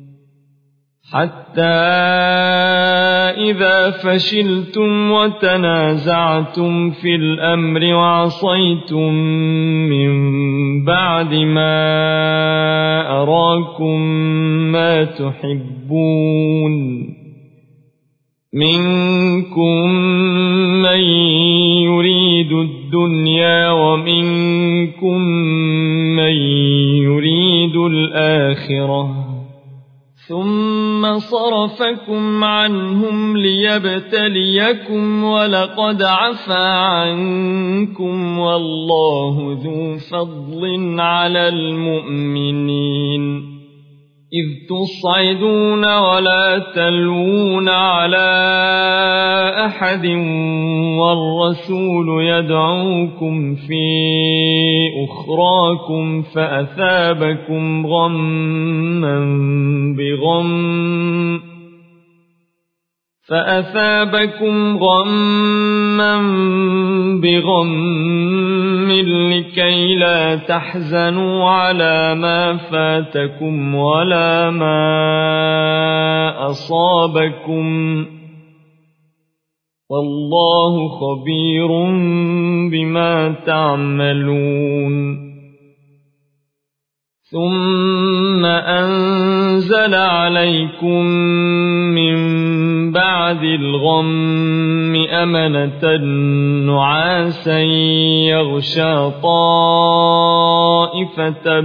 حتى إذا فشلتم وتنازعتم في الأمر وعصيتم من بعد ما أراكم ما تحبون منكم من يريد الدنيا ومنكم من يريد الآخرة ثم صرفكم عنهم ليبتليكم ولقد عفا عنكم والله ذو فضل على المؤمنين إذ تصعدون ولا تلوون على أحد والرسول يدعوكم في أخراكم فأثابكم غما بغم فأثابكم غما بغم لكي لا تحزنوا على ما فاتكم ولا ما أصابكم والله خبير بما تعملون ثم أنزل عليكم من بعد الغم أمنة نعاسا يغشى طائفة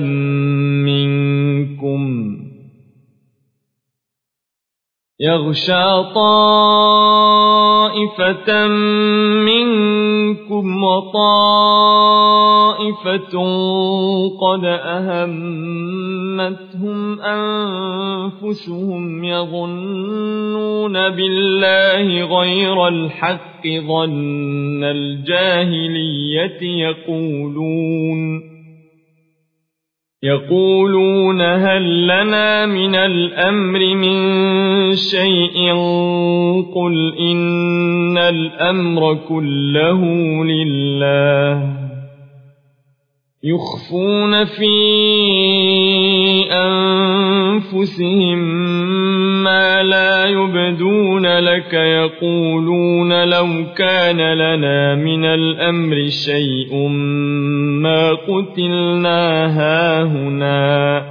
منكم يغشى طائفة منكم وطائفة قد أهمتهم أنفسهم يظنون بالله غير الحق ظن الجاهلية يقولون يقولون هل لنا من الأمر من شيء قل إن الأمر كله لله يخفون في أنفسهم ما لا يبدون لك يقولون لو كان لنا من الأمر شيء ما قتلنا هاهنا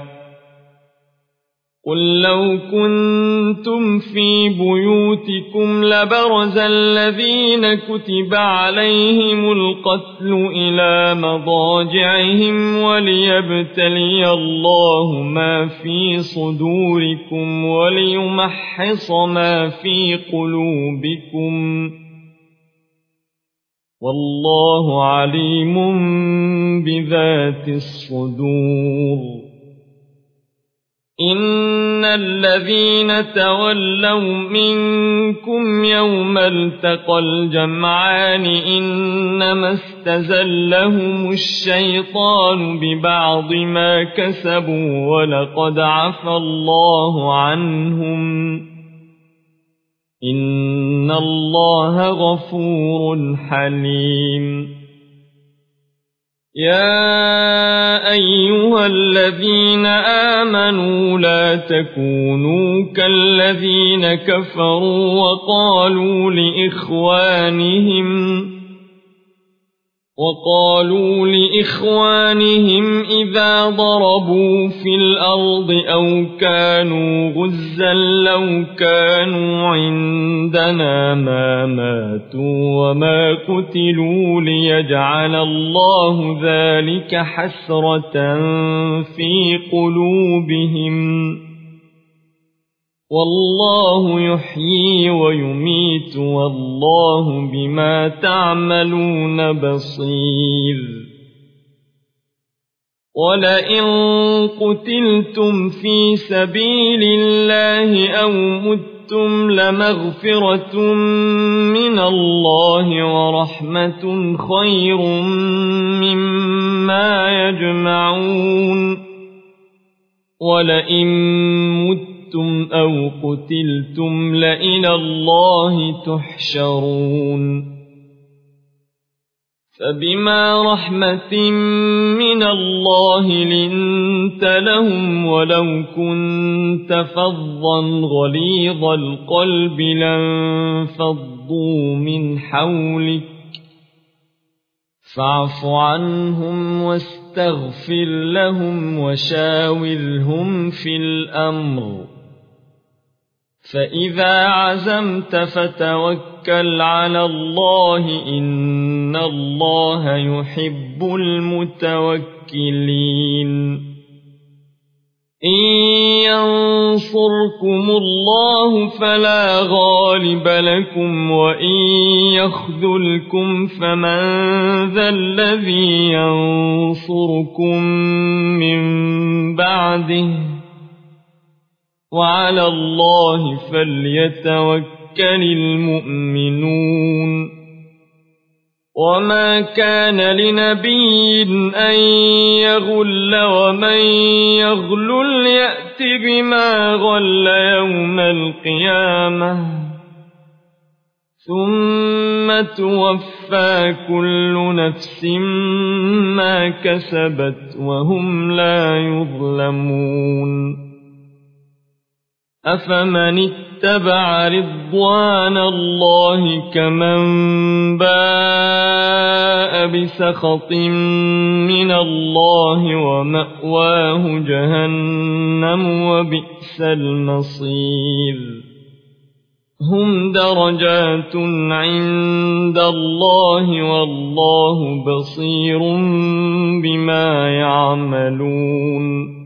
قل لو كنتم في بيوتكم لبرز الذين كتب عليهم القتل إلى مضاجعهم وليبتلي الله ما في صدوركم وليمحص ما في قلوبكم والله عليم بذات الصدور إن الذين تولوا منكم يوم التقى الجمعان إنما استزلهم الشيطان ببعض ما كسبوا ولقد عفى الله عنهم إن الله غفور حليم يا أيها الذين آمنوا لا تكونوا كالذين كفروا وقالوا لإخوانهم وقالوا لإخوانهم إذا ضربوا في الأرض أو كانوا غزا لو كانوا عندنا ما ماتوا وما قتلوا ليجعل الله ذلك حسرة في قلوبهم والله يحيي ويميت والله بما تعملون بصير ولئن قتلتم في سبيل الله أو متم لمغفرة من الله ورحمة خير مما يجمعون ولئن متم أو قتلتم لإلى الله تحشرون فبما رحمة من الله لنت لهم ولو كنت فظا غليظ القلب لانفضوا من حولك فاعف عنهم واستغفر لهم وشاورهم في الأمر فإذا عزمت فتوكل على الله إن الله يحب المتوكلين إن ينصركم الله فلا غالب لكم وإن يخذلكم فمن ذا الذي ينصركم من بعده وعلى الله فليتوكل المؤمنون وما كان لنبي أن يغل ومن يغلل يأت بما غل يوم القيامة ثم توفى كل نفس ما كسبت وهم لا يظلمون أفمن اتبع رضوان الله كمن باء بسخط من الله ومأواه جهنم وبئس المصير هم درجات عند الله والله بصير بما يعملون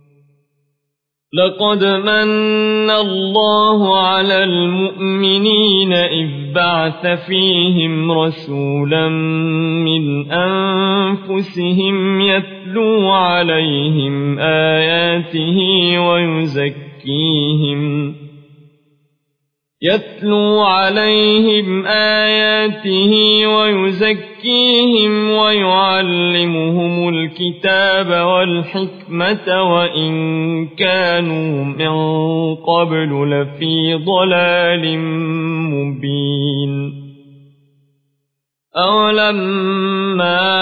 لقد من الله على المؤمنين إذ بعث فيهم رسولا من أنفسهم يتلو عليهم آياته ويزكيهم يتلو عليهم آياته ويزكيهم ويعلمهم الكتاب والحكمة وإن كانوا من قبل لفي ضلال مبين أولما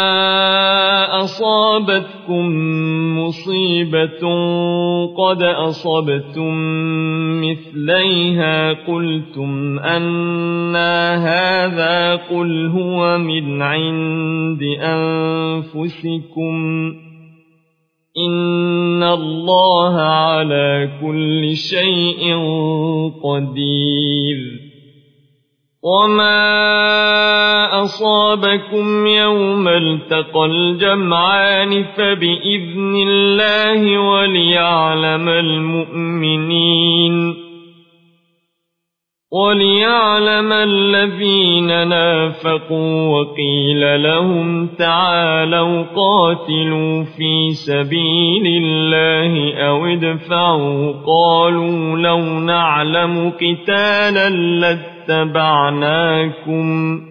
أصابتكم مصيبة قد أصبتم مثليها قلتم أنى هذا قل هو من عند أنفسكم إن الله على كل شيء قدير وما أصابكم يوم التقى الجمعان فبإذن الله وليعلم المؤمنين وليعلم الذين نافقوا وقيل لهم تعالوا قاتلوا في سبيل الله أو ادفعوا قالوا لو نعلم قتالا لاتبعناكم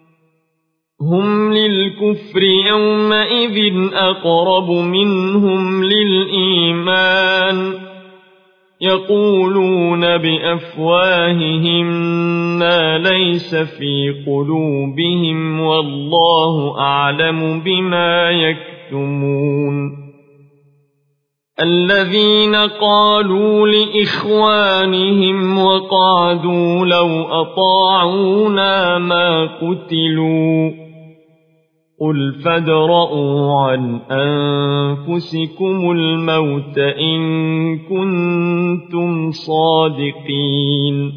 هم للكفر يومئذ أقرب منهم للإيمان يقولون بأفواههم ما ليس في قلوبهم والله أعلم بما يكتمون الذين قالوا لإخوانهم وقعدوا لو أطاعونا ما قتلوا قل فادرءوا عن أنفسكم الموت إن كنتم صادقين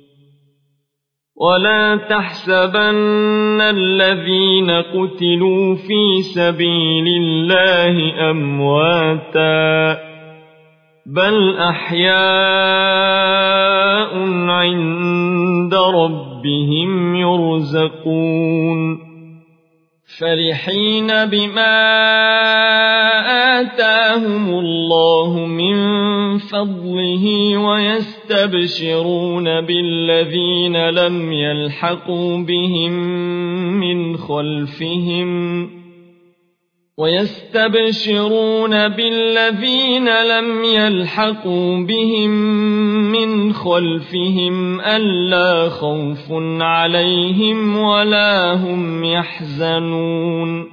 ولا تحسبن الذين قتلوا في سبيل الله أمواتا بل أحياء عند ربهم يرزقون فرحين بما آتاهم الله من فضله ويستبشرون بالذين لم يلحقوا بهم من خلفهم ويستبشرون بالذين لم يلحقوا بهم من خلفهم ألا خوف عليهم ولا هم يحزنون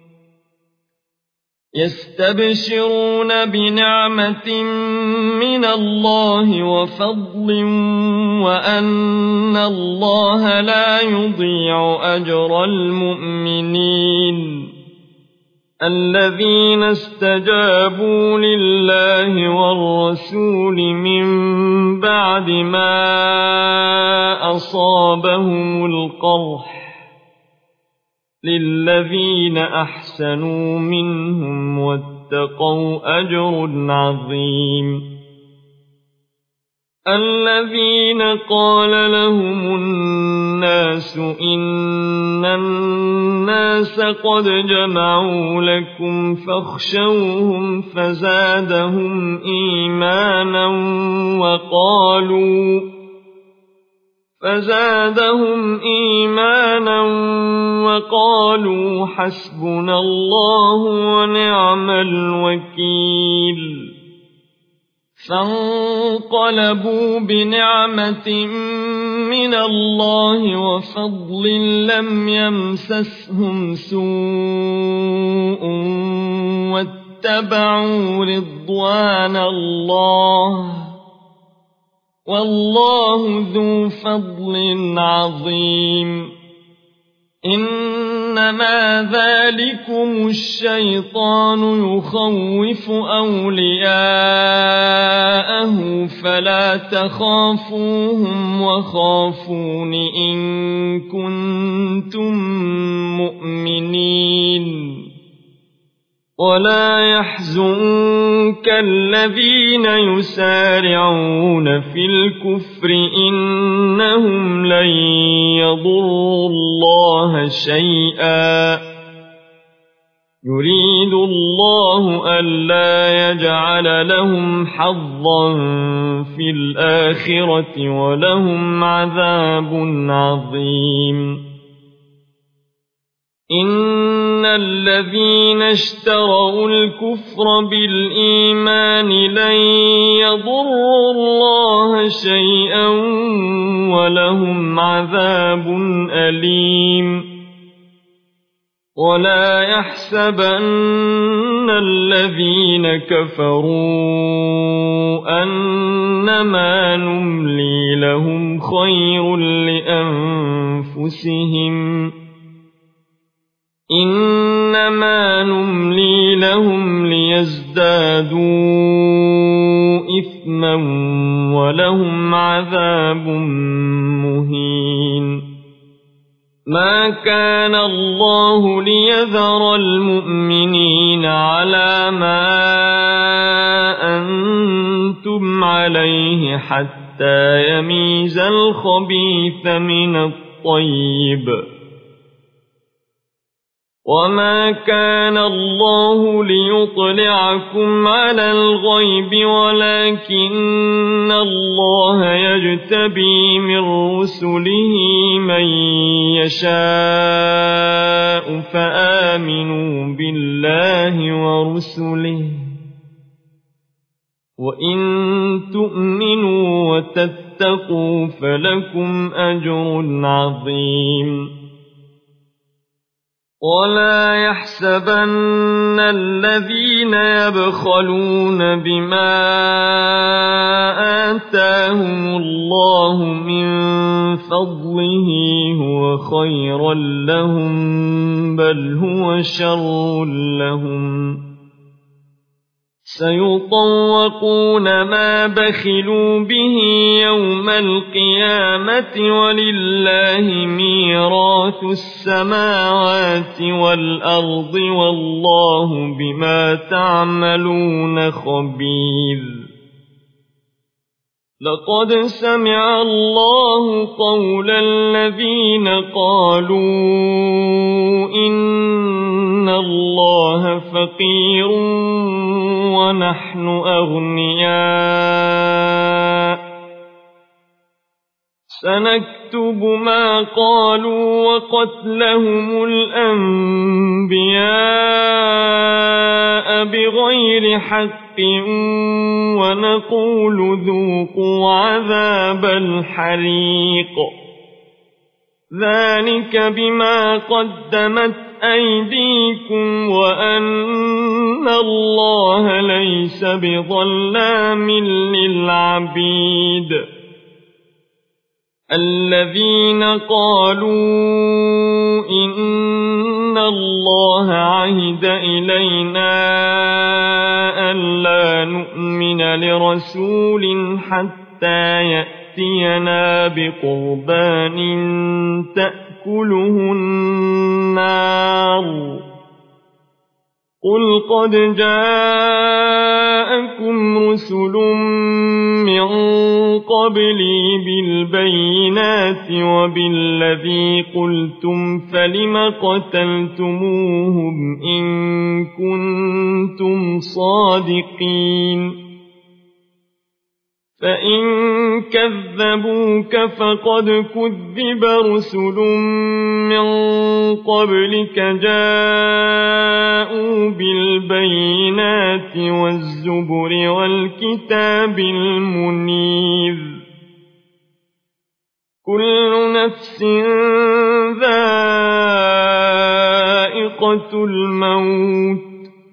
يستبشرون بنعمة من الله وفضل وأن الله لا يضيع أجر المؤمنين الذين استجابوا لله والرسول من بعد ما أصابهم القرح للذين أحسنوا منهم واتقوا أجر عظيم الذين قال لهم الناس إن الناس قد جمعوا لكم فاخشوهم فزادهم إيمانا وقالوا فزادهم إيمانا وقالوا حسبنا الله ونعم الوكيل فانقلبوا بنعمة من الله وفضل لم يمسسهم سوء واتبعوا رضوان الله والله ذو فضل عظيم إنما ذلكم الشيطان يخوف أولياءه فلا تخافوهم وخافون إن كنتم مؤمنين ولا يحزنك الذين يسارعون في الكفر إنهم لن يضروا الله شيئا يريد الله ألا يجعل لهم حظا في الآخرة ولهم عذاب عظيم إن الذين اشتروا الكفر بالإيمان لن يضروا الله شيئا ولهم عذاب أليم ولا يحسبن الذين كفروا أنما نملي لهم خير لأنفسهم إنما نملي لهم ليزدادوا إثما ولهم عذاب مهين ما كان الله ليذر المؤمنين على ما أنتم عليه حتى يميز الخبيث من الطيب وما كان الله ليطلعكم على الغيب ولكن الله يجتبي من رسله من يشاء فآمنوا بالله ورسله وإن تؤمنوا وتتقوا فلكم أجر عظيم ولا يحسبن الذين يبخلون بما آتاهم الله من فضله هو خيرا لهم بل هو شر لهم سيطوقون ما بخلوا به يوم القيامة ولله ميراث السماوات والأرض والله بما تعملون خبير لقد سمع الله قول الذين قالوا إن الله فقير ونحن أغنياء سنكتب ما قالوا وقتلهم الأنبياء بغير حق ونقول ذوقوا عذاب الحريق ذلك بما قدمت أيديكم وأن الله ليس بظلام للعبيد الذين قالوا إن الله عهد إلينا ألا نؤمن لرسول حتى يأتينا بقربان تأكله النار قل قد جاءكم رسل من قبلي بالبينات وبالذي قلتم فلم قتلتموهم إن كنتم صادقين فإن كذبوك فقد كذب رسل من قبلك جاءوا بالبينات والزبر والكتاب المنير كل نفس ذائقة الموت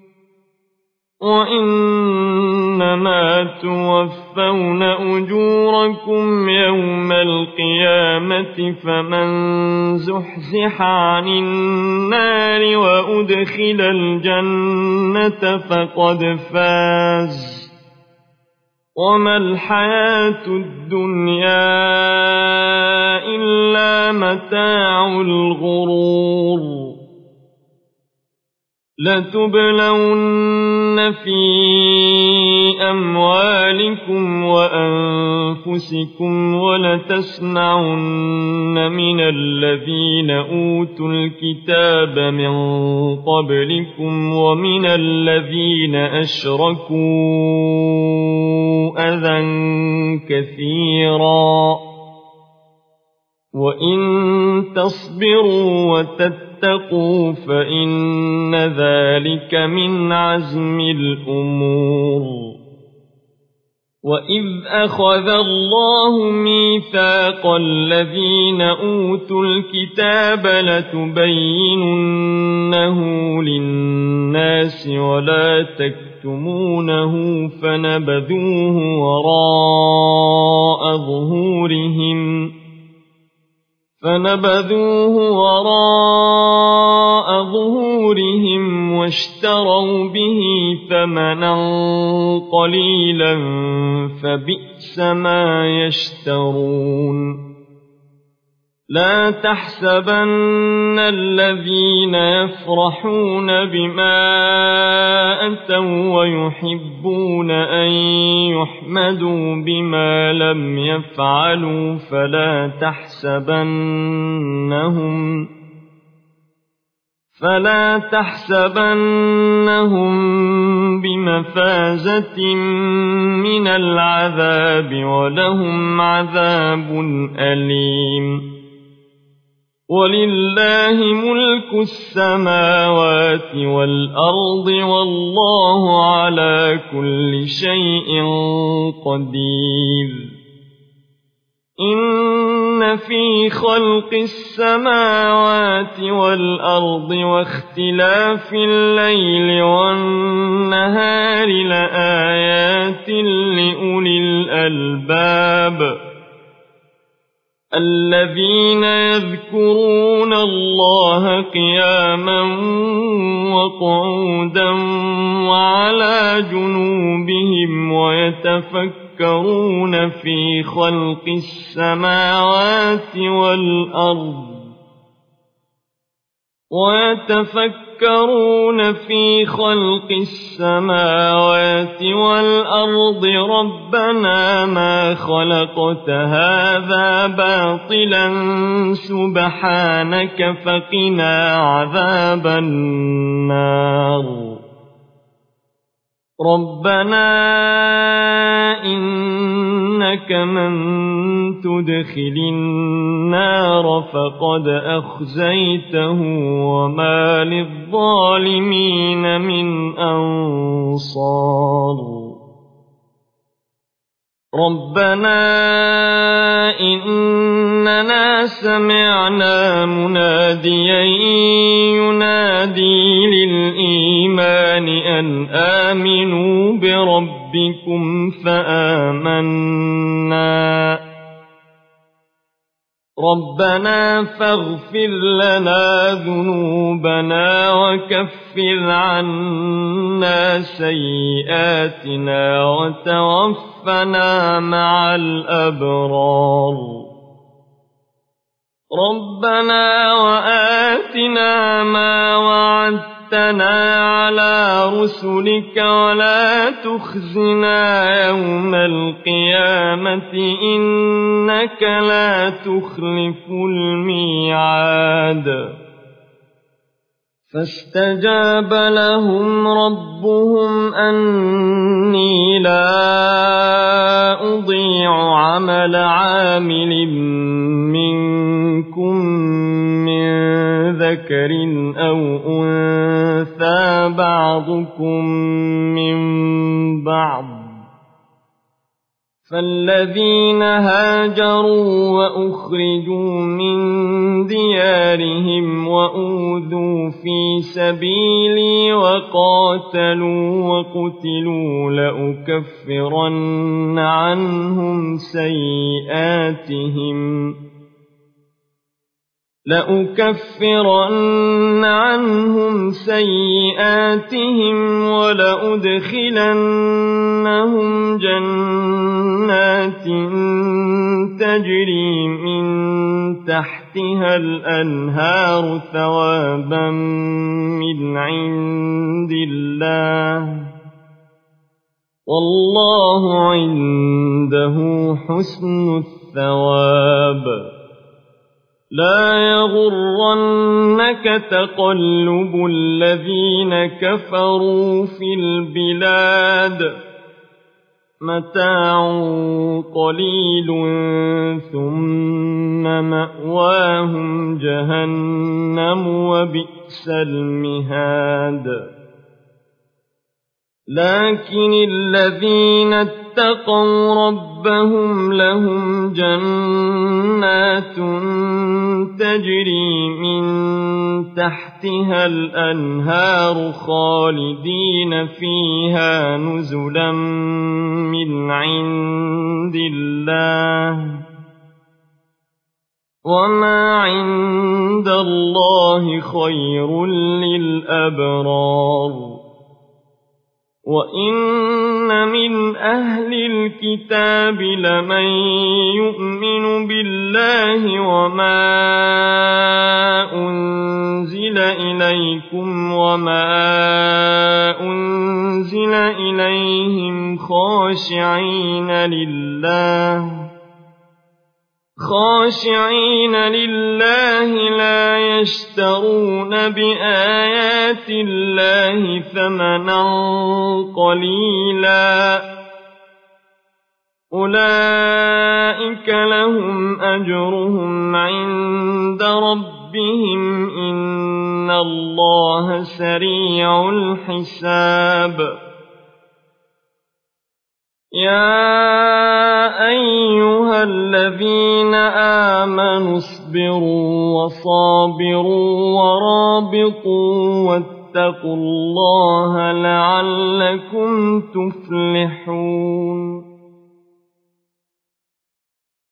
وإنما توفون أجوركم يوم القيامة فمن زحزح عن النار وأدخل الجنة فقد فاز وما الحياة الدنيا إلا متاع الغرور لتبلون في أموالكم وأنفسكم ولتسمعن من الذين أوتوا الكتاب من قبلكم ومن الذين أشركوا أذى كثيرا وإن تصبروا وتتقوا فإن ذلك من عزم الأمور وإذ أخذ الله ميثاق الذين أوتوا الكتاب لتبيننه للناس ولا تكتمونه فنبذوه وراء ظهورهم فنبذوه وراء ظهورهم واشتروا به ثمنا قليلا فبئس ما يشترون لا تحسبن الذين يفرحون بما أتوا ويحبون أن يحمدوا بما لم يفعلوا فلا تحسبنهم فلا تحسبنهم بمفازة من العذاب ولهم عذاب أليم ولله ملك السماوات والأرض والله على كل شيء قدير إن في خلق السماوات والأرض واختلاف الليل والنهار لآيات لأولي الألباب الذين يذكرون الله قياما وقعودا وعلى جنوبهم ويتفكرون في خلق السماوات والأرض ويتفكرون في خلق السماوات والأرض ربنا ما خلقت هذا باطلا سبحانك فقنا عذاب النار ربنا إنك من تدخل النار فقد أخزيته وما للظالمين من أنصار ربنا إننا سمعنا مناديا ينادي للإيمان أن آمنوا بربكم فآمنا ربنا فاغفر لنا ذنوبنا وكفر عنا سيئاتنا وتوفنا مع الأبرار ربنا وآتنا ما وعدتنا على رسلك ولا تخزنا يوم القيامة إنك لا تخلف الميعاد فاستجاب لهم ربهم أني لا أضيع عمل عامل منكم من ذكر أو أنثى بعضكم من بعض فالذين هاجروا وأخرجوا من ديارهم وأوذوا في سبيلي وقاتلوا وقتلوا لأكفرن عنهم سيئاتهم لأكفرن عنهم سيئاتهم ولأدخلنهم جنات تجري من تحتها الأنهار ثوابا من عند الله والله عنده حسن الثواب لا يغرنك تقلب الذين كفروا في البلاد متاع قليل ثم مأواهم جهنم وبئس المهاد لكن الذين اتقوا ربهم لهم جنات تجري من تحتها الأنهار خالدين فيها نزلا من عند الله وما عند الله خير للأبرار وإن من أهل الكتاب لمن يؤمن بالله وما أنزل إليكم وما أنزل إليهم خاشعين لله خاشعين لله لا يشترون بآيات الله ثمنا قليلا أولئك لهم أجرهم عند ربهم إن الله سريع الحساب يا أيها أيها الذين آمنوا اصبروا وصابروا ورابطوا واتقوا الله لعلكم تفلحون